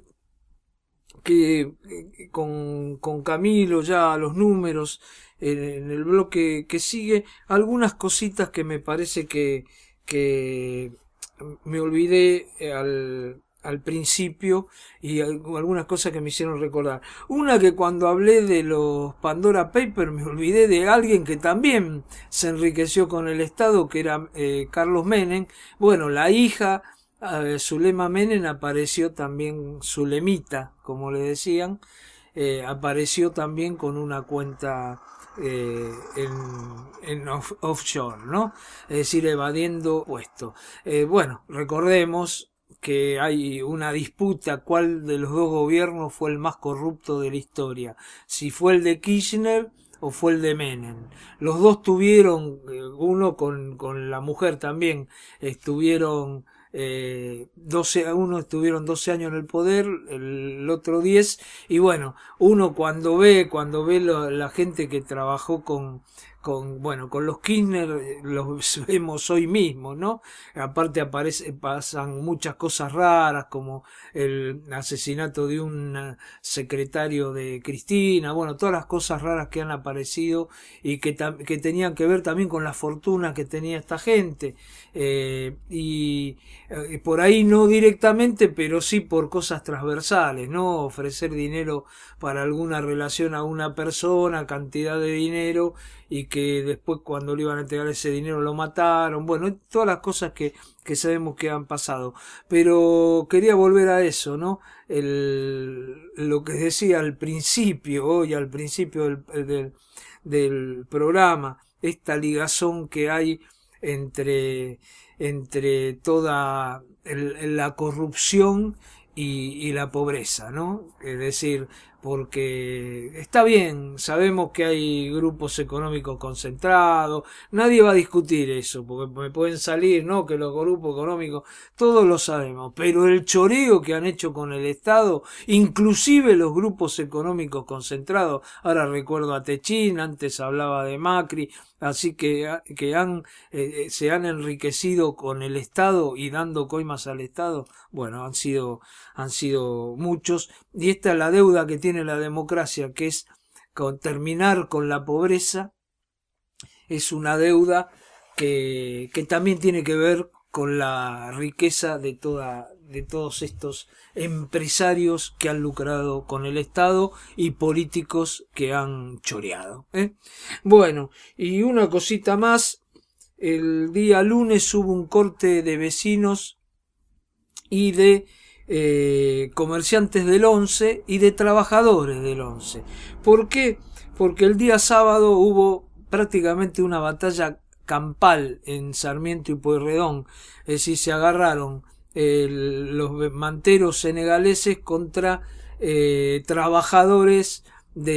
que eh, con, con Camilo ya a los números eh, en el bloque que sigue, algunas cositas que me parece que, que me olvidé al al principio y algunas cosas que me hicieron recordar. Una, que cuando hablé de los Pandora Papers me olvidé de alguien que también se enriqueció con el Estado, que era eh, Carlos Menem. Bueno, la hija eh, Zulema Menem apareció también, Zulemita, como le decían, eh, apareció también con una cuenta Eh, en, en off, offshore, ¿no? Es decir, evadiendo puesto. Eh, bueno, recordemos que hay una disputa cuál de los dos gobiernos fue el más corrupto de la historia, si fue el de Kirchner o fue el de Menem. Los dos tuvieron, eh, uno con, con la mujer también, estuvieron Eh, doce, uno estuvieron doce años en el poder, el otro diez, y bueno, uno cuando ve, cuando ve lo, la gente que trabajó con, con, bueno, con los Kirchner, los vemos hoy mismo, ¿no? Aparte aparece, pasan muchas cosas raras, como el asesinato de un secretario de Cristina, bueno, todas las cosas raras que han aparecido y que, que tenían que ver también con la fortuna que tenía esta gente. Eh, y eh, por ahí no directamente, pero sí por cosas transversales, ¿no? Ofrecer dinero para alguna relación a una persona, cantidad de dinero, y que después cuando le iban a entregar ese dinero lo mataron, bueno, todas las cosas que, que sabemos que han pasado. Pero quería volver a eso, ¿no? El, lo que decía al principio, hoy al principio del, del, del programa, esta ligazón que hay entre, entre toda el, la corrupción y, y la pobreza, ¿no? Es decir, porque está bien, sabemos que hay grupos económicos concentrados, nadie va a discutir eso, porque me pueden salir, ¿no? Que los grupos económicos, todos lo sabemos, pero el choreo que han hecho con el Estado, inclusive los grupos económicos concentrados, ahora recuerdo a Techín, antes hablaba de Macri, así que, que han, eh, se han enriquecido con el Estado y dando coimas al Estado, bueno, han sido, han sido muchos, y esta es la deuda que tiene la democracia, que es con terminar con la pobreza, es una deuda que, que también tiene que ver con la riqueza de toda, de todos estos empresarios que han lucrado con el Estado y políticos que han choreado, ¿eh? Bueno, y una cosita más, el día lunes hubo un corte de vecinos y de eh, comerciantes del once y de trabajadores del once. ¿Por qué? Porque el día sábado hubo prácticamente una batalla campal en Sarmiento y Pueyrredón, es decir, se agarraron eh, los manteros senegaleses contra eh, trabajadores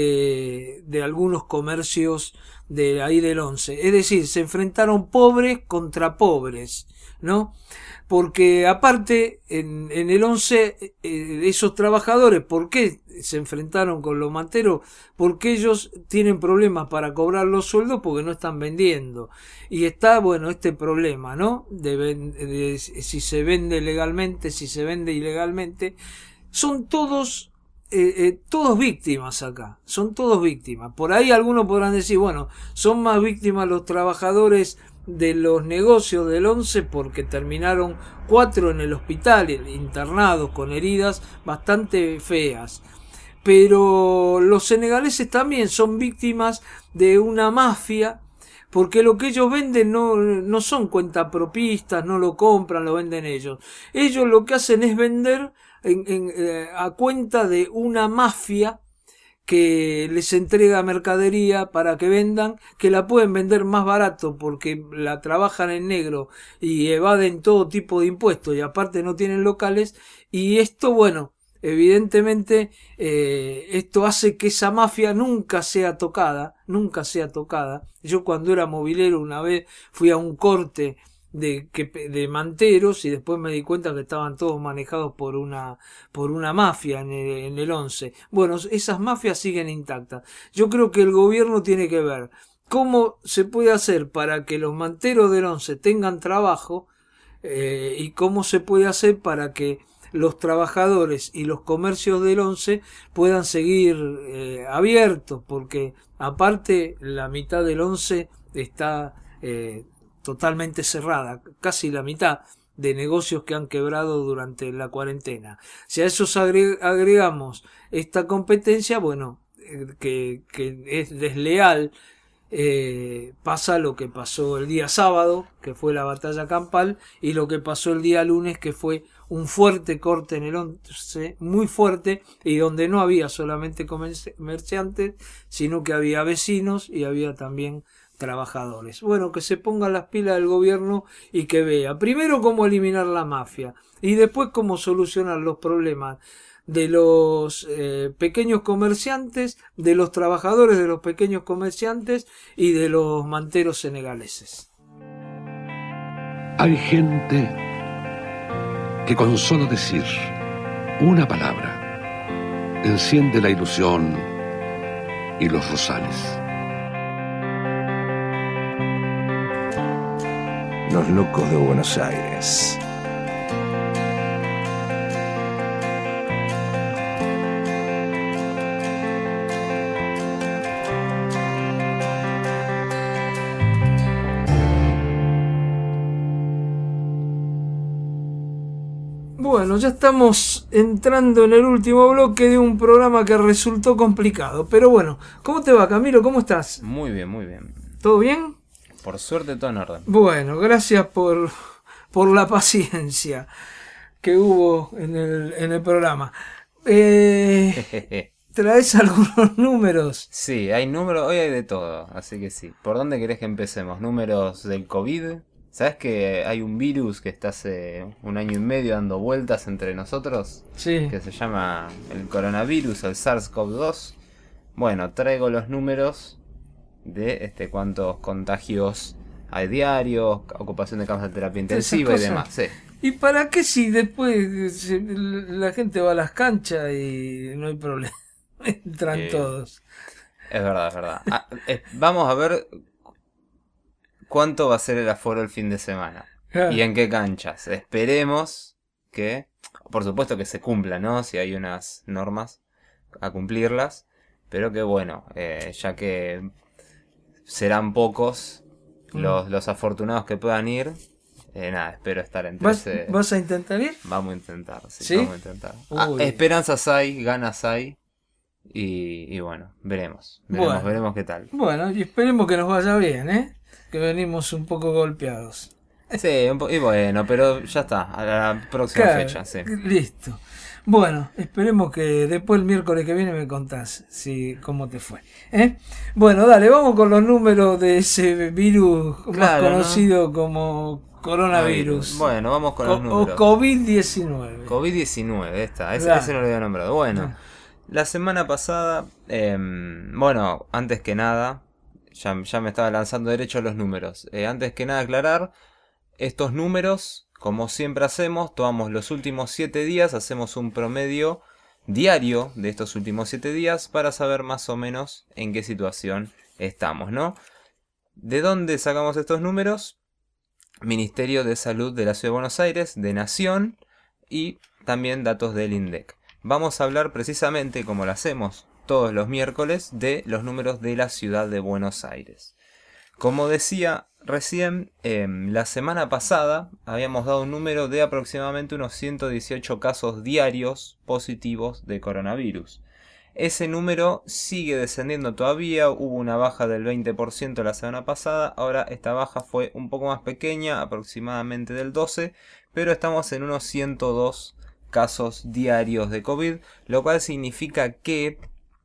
de, de algunos comercios de ahí del once, es decir, se enfrentaron pobres contra pobres, ¿no? Porque aparte en, en el once eh, esos trabajadores, ¿por qué se enfrentaron con los manteros? Porque ellos tienen problemas para cobrar los sueldos porque no están vendiendo, y está, bueno, este problema, ¿no? De, de si se vende legalmente, si se vende ilegalmente. Son todos eh, eh, todos víctimas acá, son todos víctimas. Por ahí algunos podrán decir, bueno, son más víctimas los trabajadores de los negocios del once porque terminaron cuatro en el hospital internados con heridas bastante feas, pero los senegaleses también son víctimas de una mafia, porque lo que ellos venden no, no son cuentapropistas, no lo compran, lo venden ellos. Ellos lo que hacen es vender en, en, eh, a cuenta de una mafia que les entrega mercadería para que vendan, que la pueden vender más barato porque la trabajan en negro y evaden todo tipo de impuestos y aparte no tienen locales, y esto, bueno, evidentemente eh, esto hace que esa mafia nunca sea tocada, nunca sea tocada. Yo cuando era movilero una vez fui a un corte de, que, de manteros y después me di cuenta que estaban todos manejados por una por una mafia en el, en el once. Bueno, esas mafias siguen intactas. Yo creo que el gobierno tiene que ver cómo se puede hacer para que los manteros del once tengan trabajo eh, y cómo se puede hacer para que los trabajadores y los comercios del once puedan seguir eh, abiertos, porque aparte la mitad del once está eh, totalmente cerrada, casi la mitad, de negocios que han quebrado durante la cuarentena. Si a eso agregamos esta competencia, bueno, eh, que, que es desleal, eh, pasa lo que pasó el día sábado, que fue la batalla campal, y lo que pasó el día lunes, que fue un fuerte corte en el once, muy fuerte, y donde no había solamente comerciantes, sino que había vecinos y había también trabajadores. Bueno, que se pongan las pilas del gobierno y que vea primero cómo eliminar la mafia y después cómo solucionar los problemas de los eh, pequeños comerciantes, de los trabajadores de los pequeños comerciantes y de los manteros senegaleses. Hay gente que con solo decir una palabra enciende la ilusión y los rosales. Los locos de Buenos Aires. Bueno, ya estamos entrando en el último bloque de un programa que resultó complicado. Pero bueno, ¿cómo te va, Camilo? ¿Cómo estás? Muy bien, muy bien. ¿Todo bien? Por suerte todo en orden. Bueno, gracias por, por la paciencia que hubo en el, en el programa. Eh, ¿Traes algunos números? Sí, hay números, hoy hay de todo, así que sí. ¿Por dónde querés que empecemos? ¿Números del COVID? ¿Sabes que hay un virus que está hace un año y medio dando vueltas entre nosotros? Sí. Que se llama el coronavirus, el SARS CoV dos. Bueno, traigo los números de este cuántos contagios hay diarios, ocupación de camas de terapia intensiva y demás. Sí. ¿Y para qué si después se, la gente va a las canchas y no hay problema? Entran eh, todos. Es verdad, es verdad. Ah, eh, vamos a ver cuánto va a ser el aforo el fin de semana. Ah. Y en qué canchas. Esperemos que, por supuesto que se cumpla, ¿no? Si hay unas normas a cumplirlas. Pero que bueno, eh, ya que serán pocos los, los afortunados que puedan ir. Eh, nada, espero estar entre ¿Vas, ese... ¿Vas a intentar ir? Vamos a intentar, sí, ¿Sí? vamos a intentar. Ah, esperanzas hay, ganas hay. Y, y bueno, veremos. Veremos, bueno, veremos qué tal. Bueno, y esperemos que nos vaya bien, ¿eh? Que venimos un poco golpeados. Sí, un po- y bueno, pero ya está, a la próxima claro, fecha, sí. Listo. Bueno, esperemos que después el miércoles que viene me contás si cómo te fue. ¿eh? Bueno, dale, vamos con los números de ese virus Claro, más conocido ¿no? como coronavirus. Bueno, vamos con Co- los números. O COVID diecinueve. COVID diecinueve, esta, ese, Claro. ese no lo había nombrado. Bueno, la semana pasada, eh, bueno, antes que nada, ya, ya me estaba lanzando derecho a los números. Eh, antes que nada aclarar, estos números... Como siempre hacemos, tomamos los últimos siete días, hacemos un promedio diario de estos últimos siete días para saber más o menos en qué situación estamos, ¿no? ¿De dónde sacamos estos números? Ministerio de Salud de la Ciudad de Buenos Aires, de Nación y también datos del INDEC. Vamos a hablar precisamente, como lo hacemos todos los miércoles, de los números de la Ciudad de Buenos Aires. Como decía recién, eh, la semana pasada habíamos dado un número de aproximadamente unos ciento dieciocho casos diarios positivos de coronavirus. Ese número sigue descendiendo todavía, hubo una baja del veinte por ciento la semana pasada, ahora esta baja fue un poco más pequeña, aproximadamente del doce por ciento, pero estamos en unos ciento dos casos diarios de COVID, lo cual significa que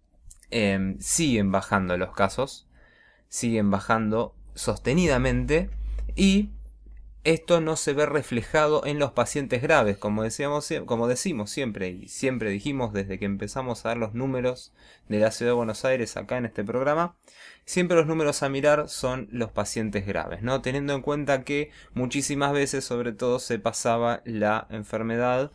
eh, siguen bajando los casos. Siguen bajando sostenidamente y esto no se ve reflejado en los pacientes graves, como decíamos, como decimos siempre y siempre dijimos desde que empezamos a dar los números de la Ciudad de Buenos Aires acá en este programa. Siempre los números a mirar son los pacientes graves, ¿no? Teniendo en cuenta que muchísimas veces, sobre todo, se pasaba la enfermedad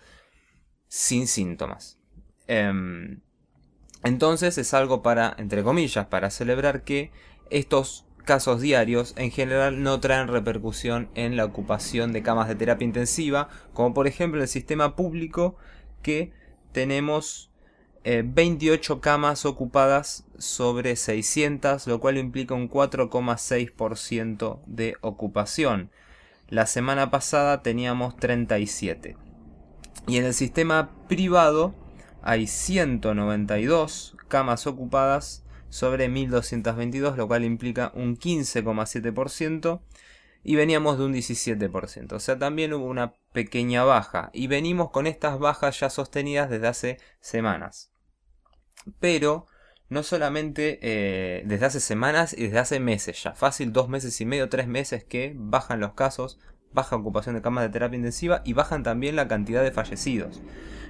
sin síntomas. Eh, entonces es algo para, entre comillas, para celebrar que estos casos diarios en general no traen repercusión en la ocupación de camas de terapia intensiva, como por ejemplo en el sistema público, que tenemos eh, veintiocho camas ocupadas sobre seiscientas, lo cual implica un cuatro coma seis por ciento de ocupación. La semana pasada teníamos treinta y siete. Y en el sistema privado hay ciento noventa y dos camas ocupadas sobre mil doscientos veintidós, lo cual implica un quince coma siete por ciento. Y veníamos de un diecisiete por ciento. O sea, también hubo una pequeña baja. Y venimos con estas bajas ya sostenidas desde hace semanas. Pero no solamente eh, desde hace semanas y desde hace meses ya. Fácil dos meses y medio, tres meses que bajan los casos, baja ocupación de camas de terapia intensiva y bajan también la cantidad de fallecidos.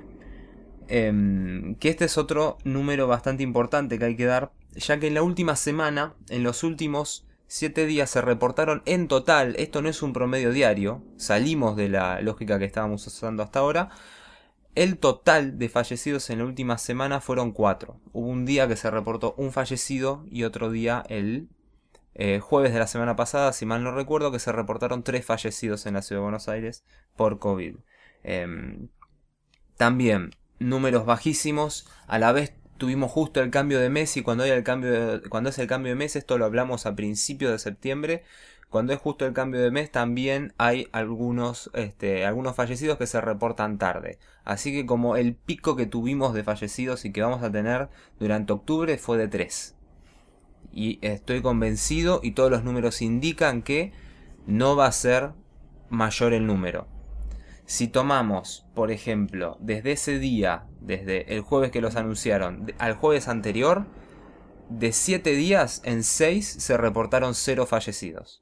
Eh, que este es otro número bastante importante que hay que dar, ya que en la última semana, en los últimos siete días se reportaron en total, esto no es un promedio diario, salimos de la lógica que estábamos usando hasta ahora, el total de fallecidos en la última semana fueron cuatro. Hubo un día que se reportó un fallecido y otro día el eh, jueves de la semana pasada, si mal no recuerdo, que se reportaron tres fallecidos en la ciudad de Buenos Aires por COVID. Eh, también números bajísimos, a la vez tuvimos justo el cambio de mes y cuando, hay el cambio de, cuando es el cambio de mes, esto lo hablamos a principios de septiembre, cuando es justo el cambio de mes también hay algunos, este, algunos fallecidos que se reportan tarde. Así que como el pico que tuvimos de fallecidos y que vamos a tener durante octubre fue de tres. Y estoy convencido y todos los números indican que no va a ser mayor el número. Si tomamos, por ejemplo, desde ese día, desde el jueves que los anunciaron, al jueves anterior, de siete días, en seis se reportaron cero fallecidos.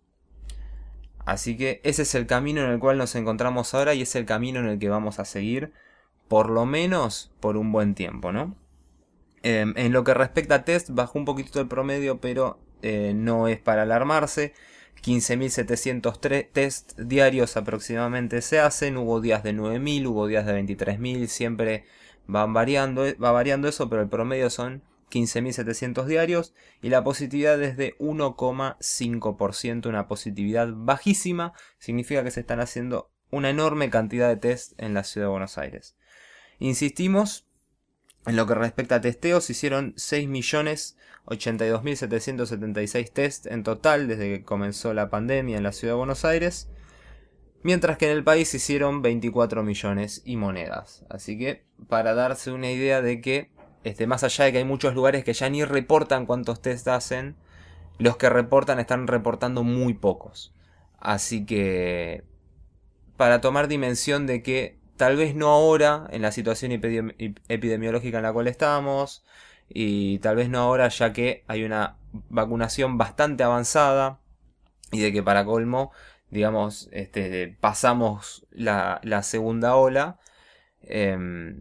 Así que ese es el camino en el cual nos encontramos ahora y es el camino en el que vamos a seguir, por lo menos por un buen tiempo, ¿no? Eh, en lo que respecta a test, bajó un poquito el promedio, pero eh, no es para alarmarse. quince mil setecientos test diarios aproximadamente se hacen, hubo días de nueve mil, hubo días de veintitrés mil, siempre van variando, va variando eso, pero el promedio son quince mil setecientos diarios y la positividad es de uno coma cinco por ciento, una positividad bajísima, significa que se están haciendo una enorme cantidad de test en la ciudad de Buenos Aires. Insistimos, en lo que respecta a testeos, se hicieron seis millones ochenta y dos mil setecientos setenta y seis test en total desde que comenzó la pandemia en la ciudad de Buenos Aires, mientras que en el país se hicieron veinticuatro millones y monedas. Así que para darse una idea de que, este, más allá de que hay muchos lugares que ya ni reportan cuántos test hacen, los que reportan están reportando muy pocos. Así que para tomar dimensión de que tal vez no ahora, en la situación epidemiológica en la cual estamos, y tal vez no ahora ya que hay una vacunación bastante avanzada y de que para colmo, digamos, este, pasamos la, la segunda ola, eh,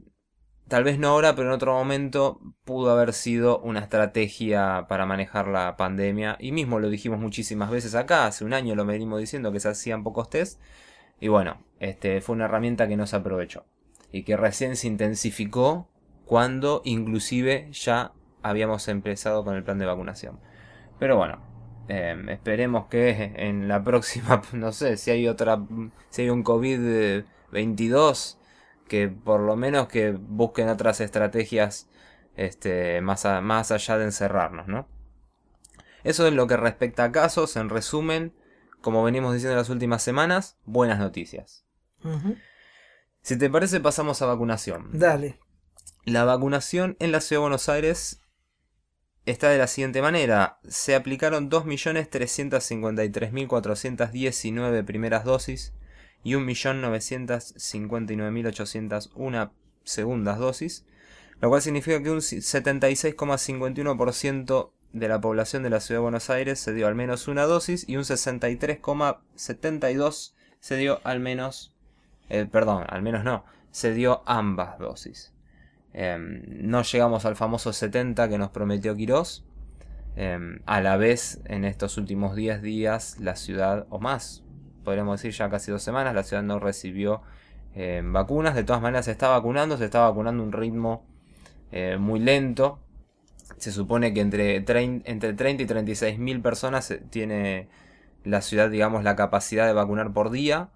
tal vez no ahora, pero en otro momento pudo haber sido una estrategia para manejar la pandemia, y mismo lo dijimos muchísimas veces acá, hace un año lo venimos diciendo que se hacían pocos test, y bueno, este, fue una herramienta que no se aprovechó y que recién se intensificó cuando inclusive ya habíamos empezado con el plan de vacunación. Pero bueno, eh, esperemos que en la próxima, no sé, si hay otra, si hay un COVID veintidós, que por lo menos que busquen otras estrategias este, más, a, más allá de encerrarnos, ¿no? Eso es lo que respecta a casos. En resumen, como venimos diciendo en las últimas semanas, buenas noticias. Uh-huh. Si te parece, pasamos a vacunación. Dale. La vacunación en la ciudad de Buenos Aires está de la siguiente manera. Se aplicaron dos millones trescientos cincuenta y tres mil cuatrocientos diecinueve primeras dosis y un millón novecientos cincuenta y nueve mil ochocientos uno segundas dosis, lo cual significa que un setenta y seis coma cincuenta y uno por ciento de la población de la ciudad de Buenos Aires se dio al menos una dosis y un sesenta y tres coma setenta y dos por ciento se dio al menos, eh, perdón, al menos no, se dio ambas dosis. Eh, no llegamos al famoso setenta que nos prometió Quirós. Eh, a la vez, en estos últimos diez días, la ciudad, o más, podríamos decir ya casi dos semanas, la ciudad no recibió eh, vacunas. De todas maneras se está vacunando, se está vacunando a un ritmo eh, muy lento. Se supone que entre, entre treinta y treinta y seis mil personas tiene la ciudad, digamos, la capacidad de vacunar por día.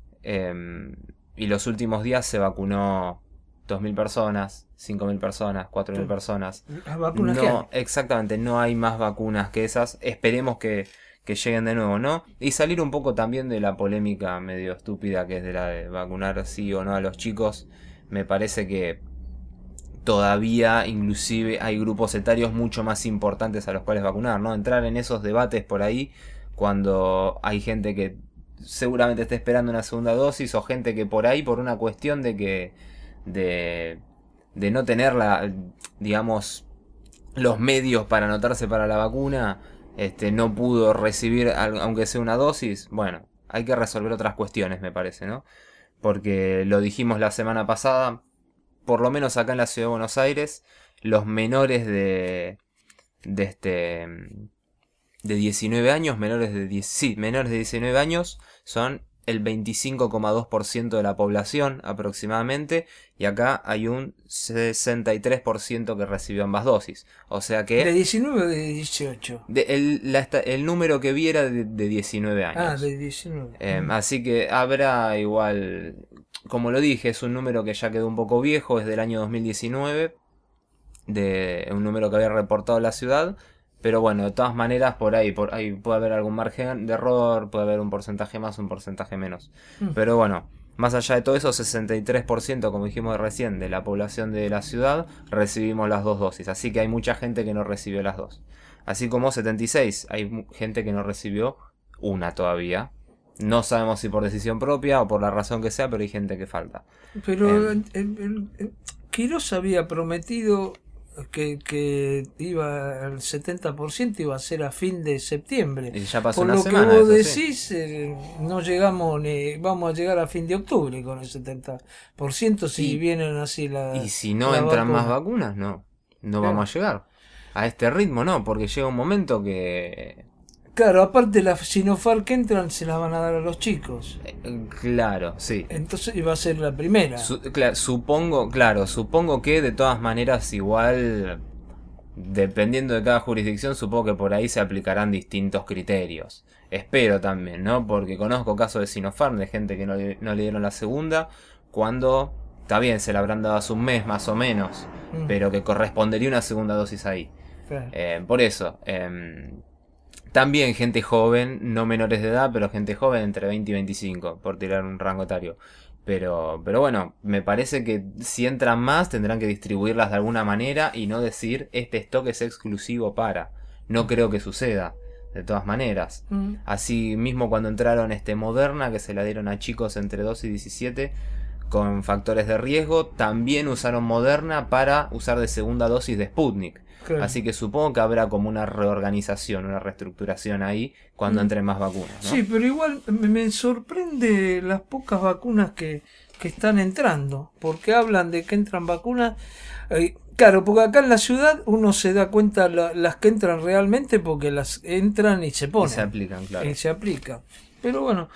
Eh, y los últimos días se vacunó dos mil personas, cinco mil personas, cuatro mil personas. ¿Las vacunas no, que hay? Exactamente, no hay más vacunas que esas. Esperemos que, que lleguen de nuevo, ¿no? Y salir un poco también de la polémica medio estúpida que es de la de vacunar sí o no a los chicos. Me parece que todavía inclusive hay grupos etarios mucho más importantes a los cuales vacunar, ¿no? Entrar en esos debates por ahí cuando hay gente que seguramente esté esperando una segunda dosis o gente que por ahí por una cuestión de que de, de no tener la, digamos, los medios para anotarse para la vacuna, este, no pudo recibir aunque sea una dosis. Bueno, hay que resolver otras cuestiones, me parece, ¿no? Porque lo dijimos la semana pasada, por lo menos acá en la ciudad de Buenos Aires, los menores de de este de diecinueve años, menores de diez, sí, menores de diecinueve años son el veinticinco coma dos por ciento de la población aproximadamente, y acá hay un sesenta y tres por ciento que recibió ambas dosis. O sea que... ¿De diecinueve o de dieciocho? De, el, la, el número que vi era de, de diecinueve años. Ah, de diecinueve. Eh, mm. Así que habrá igual... Como lo dije, es un número que ya quedó un poco viejo, es del año dos mil diecinueve, de un número que había reportado la ciudad. Pero bueno, de todas maneras, por ahí, por ahí puede haber algún margen de error, puede haber un porcentaje más, un porcentaje menos. Mm. Pero bueno, más allá de todo eso, sesenta y tres por ciento, como dijimos recién, de la población de la ciudad recibimos las dos dosis. Así que hay mucha gente que no recibió las dos. Así como setenta y seis, hay gente que no recibió una todavía. No sabemos si por decisión propia o por la razón que sea, pero hay gente que falta. Pero eh, el, el, el, Quirós había prometido... Que, que iba el setenta por ciento iba a ser a fin de septiembre. Y ya pasó Por una lo semana, que vos eso, decís, sí. eh, no llegamos ni vamos a llegar a fin de octubre con el setenta por ciento si y, vienen así la. Y si no entran vacuna. más vacunas, no. No claro. vamos a llegar. A este ritmo no, porque llega un momento que... Claro, aparte las Sinopharm que entran se las van a dar a los chicos. Eh, claro, sí. Entonces iba a ser la primera. Su, claro, supongo, claro, supongo que de todas maneras igual, dependiendo de cada jurisdicción, supongo que por ahí se aplicarán distintos criterios. Espero también, ¿no? Porque conozco casos de Sinopharm, de gente que no, no le dieron la segunda, cuando, está bien, se le habrán dado hace un mes más o menos, mm. pero que correspondería una segunda dosis ahí. Claro. Eh, por eso... Eh, También gente joven, no menores de edad, pero gente joven entre veinte y veinticinco, por tirar un rango etario. Pero, pero bueno, me parece que si entran más tendrán que distribuirlas de alguna manera y no decir este stock es exclusivo para. No creo que suceda, de todas maneras. Mm. Así mismo cuando entraron este Moderna, que se la dieron a chicos entre doce y diecisiete con factores de riesgo, también usaron Moderna para usar de segunda dosis de Sputnik. Claro. Así que supongo que habrá como una reorganización, una reestructuración ahí cuando entren más vacunas, ¿no? Sí, pero igual me sorprende las pocas vacunas que, que están entrando, porque hablan de que entran vacunas. Eh, claro, porque acá en la ciudad uno se da cuenta la, las que entran realmente porque las entran y se ponen. Y se aplican, claro. Y se aplican. Pero bueno,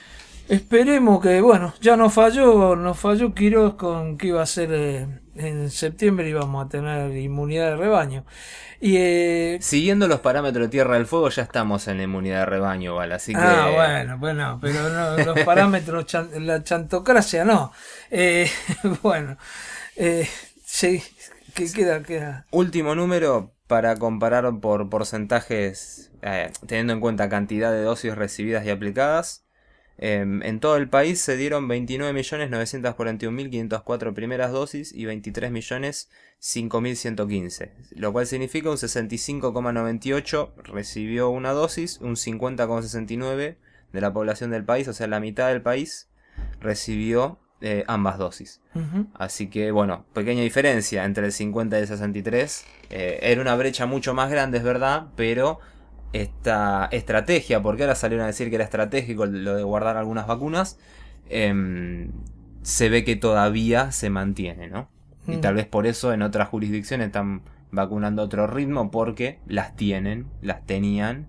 esperemos que, bueno, ya nos falló, nos falló Quirós con que iba a ser... Eh, en septiembre íbamos a tener inmunidad de rebaño. Y eh, siguiendo los parámetros de Tierra del Fuego ya estamos en la inmunidad de rebaño, ¿vale? Así que... Ah, bueno, bueno, pero no, los parámetros, chan, la chantocracia no. Eh, bueno, eh, sí, que queda, queda. Último número para comparar por porcentajes, eh, teniendo en cuenta cantidad de dosis recibidas y aplicadas. Eh, en todo el país se dieron veintinueve millones novecientos cuarenta y un mil quinientas cuatro primeras dosis y veintitrés millones cinco mil ciento quince, lo cual significa un sesenta y cinco coma noventa y ocho recibió una dosis, un cincuenta coma sesenta y nueve de la población del país, o sea la mitad del país recibió eh, ambas dosis. Uh-huh. Así que bueno, pequeña diferencia entre el cincuenta y el sesenta y tres, eh, era una brecha mucho más grande, es verdad, pero... esta estrategia, porque ahora salieron a decir que era estratégico lo de guardar algunas vacunas, eh, se ve que todavía se mantiene, ¿no? Mm. Y tal vez por eso en otras jurisdicciones están vacunando a otro ritmo, porque las tienen, las tenían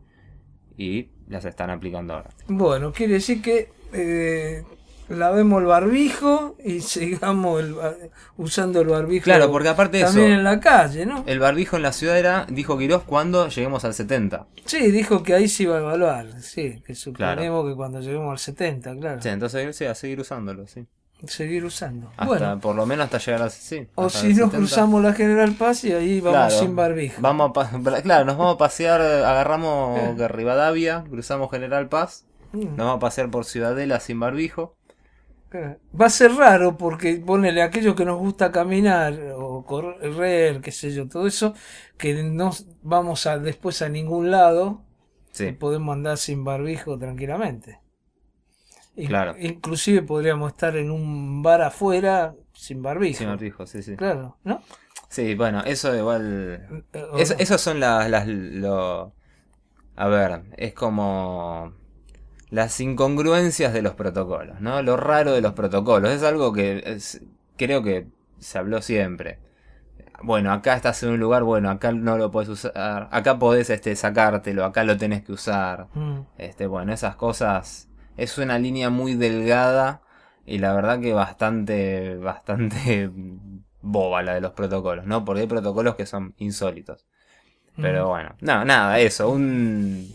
y las están aplicando ahora. Bueno, quiere decir que eh, lavemos el barbijo y sigamos el, usando el barbijo. Claro, porque aparte de también eso, en la calle, ¿no? El barbijo en la ciudad era, dijo Quirós, cuando lleguemos al setenta. Sí, dijo que ahí se iba a evaluar, sí, que suponemos claro. que cuando lleguemos al setenta, claro. Sí, entonces sí, a seguir usándolo, sí. seguir usando. Hasta, bueno, por lo menos hasta llegar a... Sí, o hasta si el no setenta. cruzamos la General Paz y ahí vamos Claro, sin barbijo. Vamos a pa- claro, nos vamos a pasear, agarramos de Rivadavia, cruzamos General Paz, Mm. nos vamos a pasear por Ciudadela sin barbijo. Va a ser raro porque ponele a aquellos que nos gusta caminar o correr, qué sé yo, todo eso, que no vamos a después a ningún lado, Sí. y podemos andar sin barbijo tranquilamente. In- Claro. Inclusive podríamos estar en un bar afuera sin barbijo. Sin barbijo, sí, sí. Claro, ¿no? Sí, bueno, eso igual... Eh, o Eso, no. esos son las... las lo... A ver, es como... Las incongruencias de los protocolos, ¿no? Lo raro de los protocolos. Es algo que es- creo que se habló siempre. Bueno, acá estás en un lugar, bueno, acá no lo podés usar. Acá podés este, sacártelo, acá lo tenés que usar. Mm. Este, bueno, esas cosas... Es una línea muy delgada y la verdad que bastante, bastante boba la de los protocolos, ¿no? Porque hay protocolos que son insólitos. Pero Mm. bueno, no, nada, eso, un...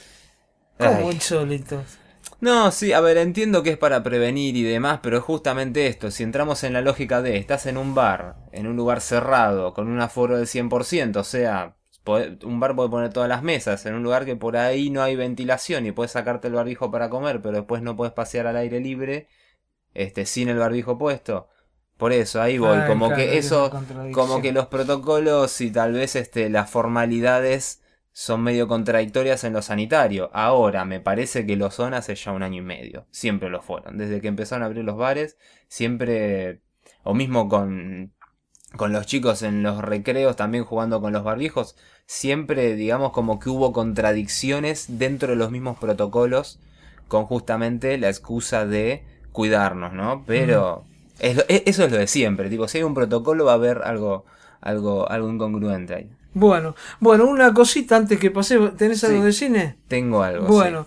¿Cómo Ay. insólito? No, sí, a ver, entiendo que es para prevenir y demás, pero es justamente esto, si entramos en la lógica de, estás en un bar, en un lugar cerrado, con un aforo del cien por ciento, o sea, pode- un bar puede poner todas las mesas, en un lugar que por ahí no hay ventilación y puedes sacarte el barbijo para comer, pero después no puedes pasear al aire libre, este, sin el barbijo puesto. Por eso, ahí voy, Ay, como claro, que hay eso, una contradicción. como que los protocolos y tal vez este, las formalidades son medio contradictorias en lo sanitario. Ahora, me parece que lo son hace ya un año y medio. Siempre lo fueron. Desde que empezaron a abrir los bares, siempre, o mismo con, con los chicos en los recreos también jugando con los barbijos, siempre, digamos, como que hubo contradicciones dentro de los mismos protocolos con justamente la excusa de cuidarnos, ¿no? Pero es lo- e- eso es lo de siempre. Tipo, si hay un protocolo va a haber algo, algo, algo incongruente ahí. Bueno, bueno, una cosita antes que pase, ¿tenés algo Sí. de cine? Tengo algo. Bueno,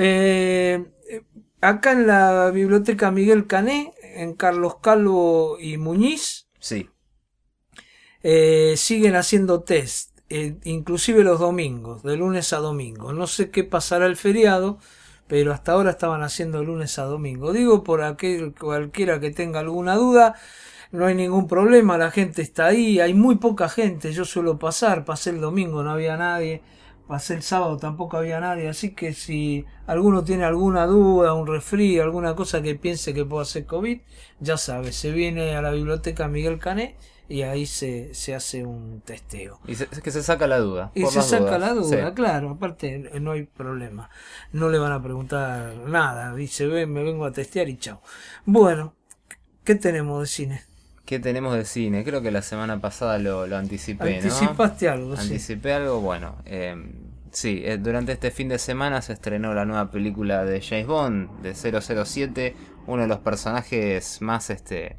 eh, eh, acá en la biblioteca Miguel Cané, en Carlos Calvo y Muñiz, Sí. eh, siguen haciendo test, eh, inclusive los domingos, de lunes a domingo. No sé qué pasará el feriado, pero hasta ahora estaban haciendo lunes a domingo. Digo por aquel cualquiera que tenga alguna duda, no hay ningún problema, la gente está ahí, hay muy poca gente, yo suelo pasar, pasé el domingo, no había nadie, pasé el sábado, tampoco había nadie, así que si alguno tiene alguna duda, un resfrío, alguna cosa que piense que pueda ser COVID, ya sabe, se viene a la biblioteca Miguel Cané y ahí se, se hace un testeo. Y se- es que se saca la duda. Y por se las saca dudas. la duda, Sí. claro, aparte eh, no hay problema. No le van a preguntar nada, dice, ven, me vengo a testear y chao. Bueno, ¿qué tenemos de cine? ¿Qué tenemos de cine? Creo que la semana pasada lo, lo anticipé, ¿no? Anticipaste algo, sí. Anticipé algo, bueno. eh, sí, eh, durante este fin de semana se estrenó la nueva película de James Bond, de cero cero siete, uno de los personajes más este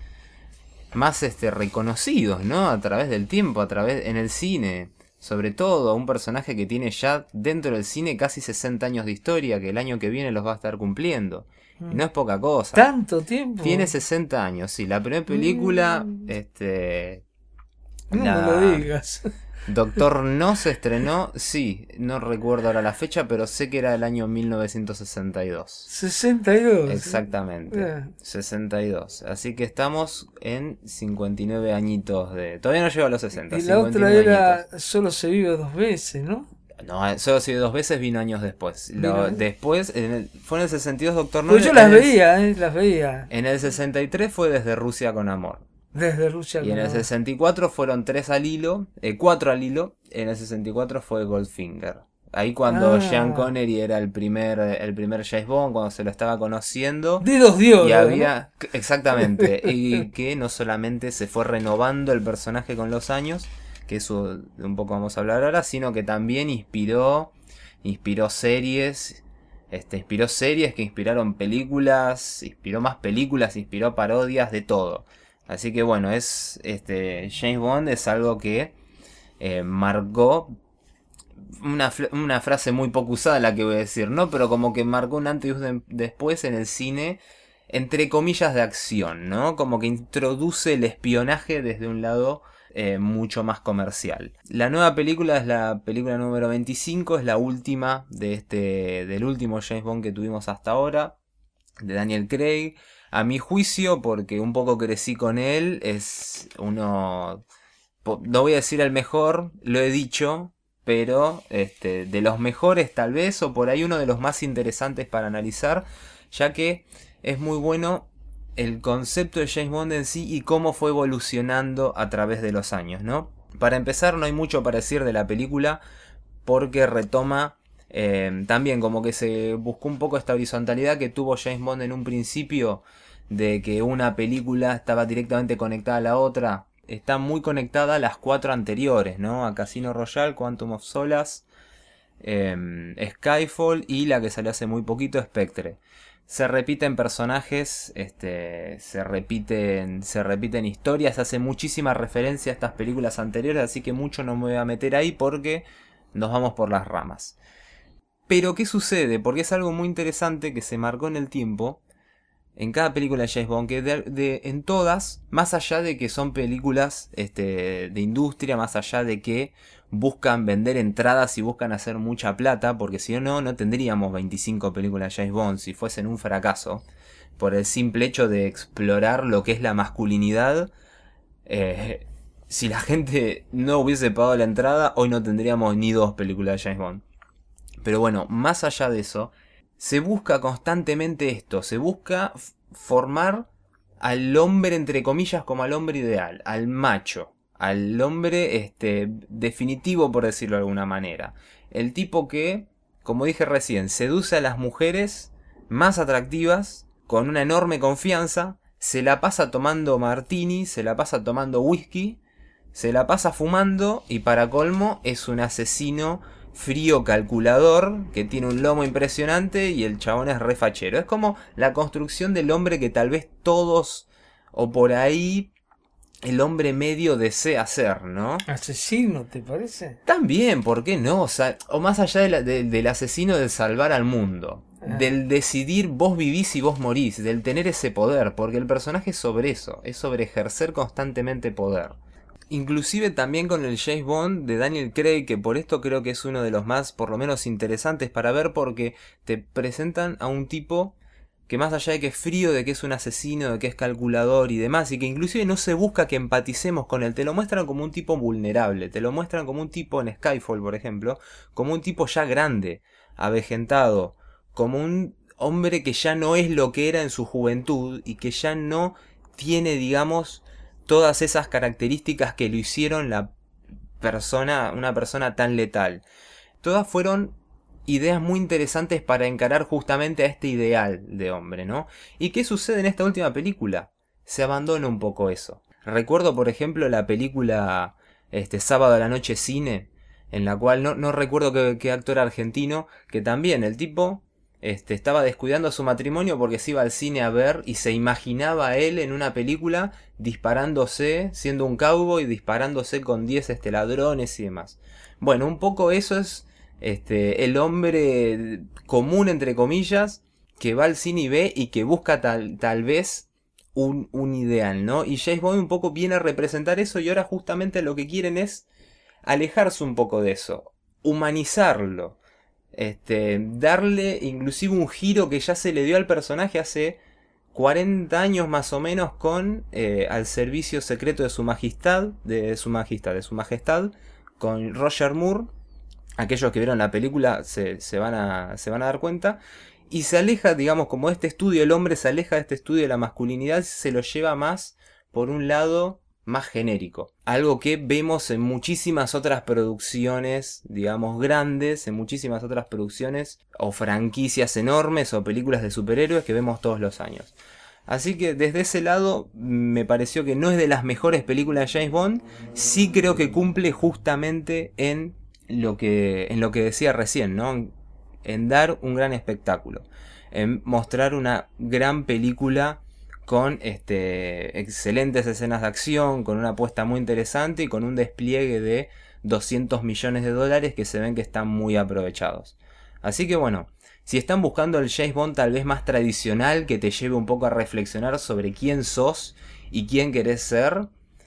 más este reconocidos, ¿no? A través del tiempo, a través en el cine. Sobre todo, un personaje que tiene ya dentro del cine casi sesenta años de historia, que el año que viene los va a estar cumpliendo. Y no es poca cosa. ¿Tanto tiempo? Tiene sesenta años, sí. La primera película, Mm. este... No la- me lo digas. Doctor No se estrenó, sí, no recuerdo ahora la fecha, pero sé que era el año mil novecientos sesenta y dos. sesenta y dos. Exactamente, Eh. sesenta y dos. Así que estamos en cincuenta y nueve añitos de... Todavía no llego a los sesenta. Y la otra cincuenta y nueve era añitos. Solo se vive dos veces, ¿no? No, solo si dos veces vino años después. Lo- Vino- después, en el- fue en el sesenta y dos Doctor No. Pues yo en las el- veía, eh, las veía. En el sesenta y tres fue Desde Rusia con Amor. Desde Rusia. Y en el como- sesenta y cuatro fueron tres al hilo, eh, cuatro al hilo. En el sesenta y cuatro fue Goldfinger. Ahí cuando Ah. Sean Connery era el primer, el primer James Bond, cuando se lo estaba conociendo. Dedos de oro, Y ¿no? había, exactamente, y que no solamente se fue renovando el personaje con los años, que eso de un poco vamos a hablar ahora, sino que también inspiró, inspiró series, este, inspiró series que inspiraron películas, inspiró más películas, inspiró parodias, de todo. Así que bueno, es este James Bond es algo que eh, marcó una, fl- una frase muy poco usada la que voy a decir, ¿no? Pero como que marcó un antes y un de- después en el cine, entre comillas, de acción, ¿no? Como que introduce el espionaje desde un lado eh, mucho más comercial. La nueva película es la película número veinticinco, es la última de este del último James Bond que tuvimos hasta ahora, de Daniel Craig. A mi juicio, porque un poco crecí con él, es uno... No voy a decir el mejor, lo he dicho, pero este, de los mejores tal vez, o por ahí uno de los más interesantes para analizar, ya que es muy bueno el concepto de James Bond en sí y cómo fue evolucionando a través de los años, ¿no? Para empezar, no hay mucho para decir de la película, porque retoma eh, también como que se buscó un poco esta horizontalidad que tuvo James Bond en un principio, de que una película estaba directamente conectada a la otra. Está muy conectada a las cuatro anteriores, ¿no? A Casino Royale, Quantum of Solace, eh, Skyfall y la que salió hace muy poquito, Spectre. Se repiten personajes, este, se repiten, se repiten historias, hace muchísima referencia a estas películas anteriores, así que mucho no me voy a meter ahí porque nos vamos por las ramas. Pero ¿qué sucede? Porque es algo muy interesante que se marcó en el tiempo, en cada película de James Bond, que de, de, en todas, más allá de que son películas este, de industria, más allá de que buscan vender entradas y buscan hacer mucha plata, porque si no, no tendríamos veinticinco películas de James Bond si fuesen un fracaso, por el simple hecho de explorar lo que es la masculinidad. Eh, si la gente no hubiese pagado la entrada, hoy no tendríamos ni dos películas de James Bond. Pero bueno, más allá de eso, se busca constantemente esto, se busca formar al hombre, entre comillas, como al hombre ideal, al macho, al hombre este, definitivo, por decirlo de alguna manera. El tipo que, como dije recién, seduce a las mujeres más atractivas, con una enorme confianza, se la pasa tomando martini, se la pasa tomando whisky, se la pasa fumando y para colmo es un asesino frío calculador que tiene un lomo impresionante y el chabón es re fachero. Es como la construcción del hombre que tal vez todos o por ahí el hombre medio desea ser, ¿no? ¿Asesino, te parece? También, ¿por qué no? O sea, o más allá de la, de, del asesino del salvar al mundo, ah. del decidir vos vivís y vos morís, del tener ese poder, porque el personaje es sobre eso, es sobre ejercer constantemente poder. Inclusive también con el James Bond de Daniel Craig, que por esto creo que es uno de los más, por lo menos, interesantes para ver, porque te presentan a un tipo que más allá de que es frío, de que es un asesino, de que es calculador y demás, y que inclusive no se busca que empaticemos con él, te lo muestran como un tipo vulnerable, te lo muestran como un tipo en Skyfall, por ejemplo, como un tipo ya grande, avejentado, como un hombre que ya no es lo que era en su juventud y que ya no tiene, digamos, todas esas características que lo hicieron la persona, una persona tan letal. Todas fueron ideas muy interesantes para encarar justamente a este ideal de hombre, ¿no? ¿Y qué sucede en esta última película? Se abandona un poco eso. Recuerdo, por ejemplo, la película este, Sábado a la Noche Cine, en la cual no, no recuerdo qué, qué actor argentino, que también el tipo Este, estaba descuidando su matrimonio porque se iba al cine a ver y se imaginaba a él en una película disparándose, siendo un cowboy, disparándose con diez este, ladrones y demás. Bueno, un poco eso es este, el hombre común, entre comillas, que va al cine y ve y que busca tal, tal vez un, un ideal, ¿no? Y James Bond un poco viene a representar eso y ahora justamente lo que quieren es alejarse un poco de eso, humanizarlo. Este, darle inclusive un giro que ya se le dio al personaje hace cuarenta años más o menos con eh, Al servicio secreto de su majestad, de su majestad, de su majestad, con Roger Moore. Aquellos que vieron la película se, se, van a, se van a dar cuenta. Y se aleja, digamos, como este estudio, el hombre se aleja de este estudio de la masculinidad, se lo lleva más por un lado más genérico. Algo que vemos en muchísimas otras producciones, digamos, grandes, en muchísimas otras producciones o franquicias enormes o películas de superhéroes que vemos todos los años. Así que desde ese lado me pareció que no es de las mejores películas de James Bond. Sí creo que cumple justamente en lo que, en lo que decía recién, ¿no? En dar un gran espectáculo, en mostrar una gran película con este, excelentes escenas de acción, con una puesta muy interesante y con un despliegue de doscientos millones de dólares que se ven que están muy aprovechados. Así que bueno, si están buscando el James Bond tal vez más tradicional, que te lleve un poco a reflexionar sobre quién sos y quién querés ser,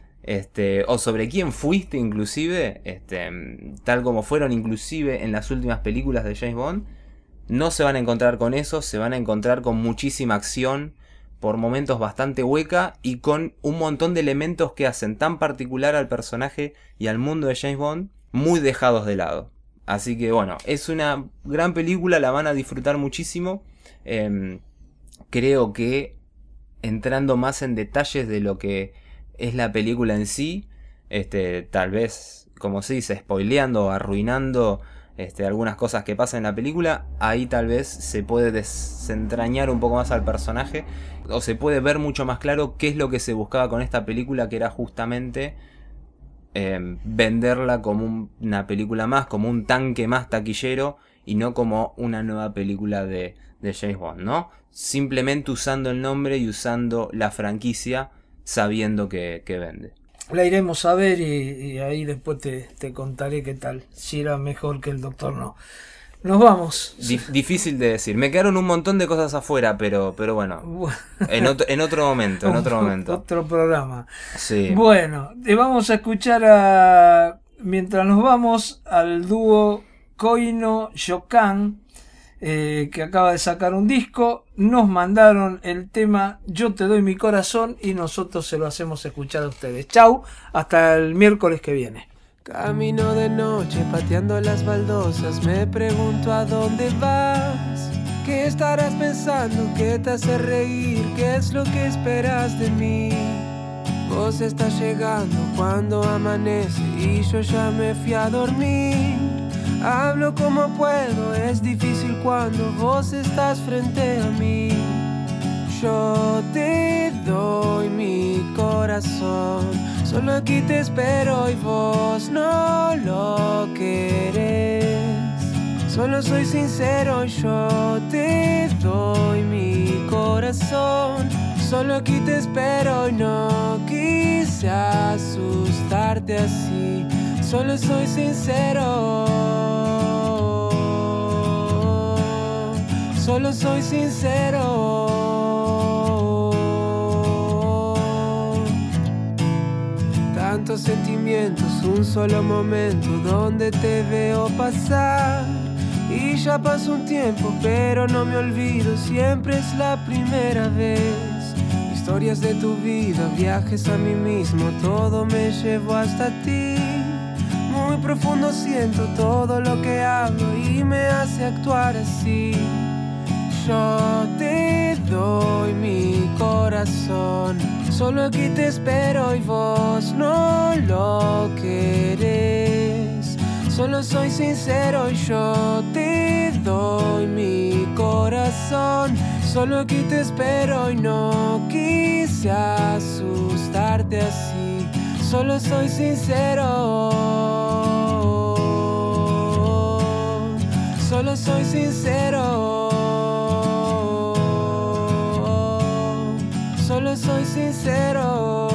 este, o sobre quién fuiste inclusive, este, tal como fueron inclusive en las últimas películas de James Bond, no se van a encontrar con eso, se van a encontrar con muchísima acción, por momentos bastante hueca y con un montón de elementos que hacen tan particular al personaje y al mundo de James Bond muy dejados de lado. Así que bueno, es una gran película, la van a disfrutar muchísimo. Eh, creo que entrando más en detalles de lo que es la película en sí, este, tal vez, como se dice, spoileando o arruinando este, algunas cosas que pasan en la película, ahí tal vez se puede desentrañar un poco más al personaje, o se puede ver mucho más claro qué es lo que se buscaba con esta película, que era justamente eh, venderla como un, una película más, como un tanque más taquillero, y no como una nueva película de, de James Bond, ¿no? Simplemente usando el nombre y usando la franquicia, sabiendo que, que vende. La iremos a ver y, y ahí después te, te contaré qué tal, si era mejor que el Doctor No. Nos vamos. Dif- difícil de decir. Me quedaron un montón de cosas afuera, pero, pero bueno. En otro, en otro momento, en otro momento. Otro programa. Sí. Bueno, te vamos a escuchar a, mientras nos vamos, al dúo Koino Yokan, eh, que acaba de sacar un disco. Nos mandaron el tema Yo te doy mi corazón y nosotros se lo hacemos escuchar a ustedes. Chau, hasta el miércoles que viene. Camino de noche pateando las baldosas, me pregunto a dónde vas. ¿Qué estarás pensando? ¿Qué te hace reír? ¿Qué es lo que esperas de mí? Vos estás llegando cuando amanece y yo ya me fui a dormir. Hablo como puedo, es difícil cuando vos estás frente a mí. Yo te doy mi corazón, solo aquí te espero y vos no lo querés. Solo soy sincero y yo te doy mi corazón, solo aquí te espero y no quise asustarte así. Solo soy sincero, solo soy sincero. Tantos sentimientos, un solo momento donde te veo pasar. Y ya pasó un tiempo, pero no me olvido, siempre es la primera vez. Historias de tu vida, viajes a mí mismo, todo me llevó hasta ti. Muy profundo siento todo lo que hablo y me hace actuar así. Yo te doy mi corazón, solo aquí te espero y vos no lo querés. Solo soy sincero y yo te doy mi corazón, solo aquí te espero y no quise asustarte así. Solo soy sincero, solo soy sincero. Solo soy sincero,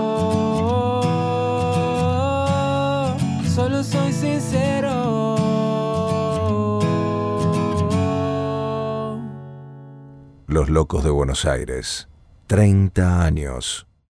solo soy sincero. Los Locos de Buenos Aires, treinta años.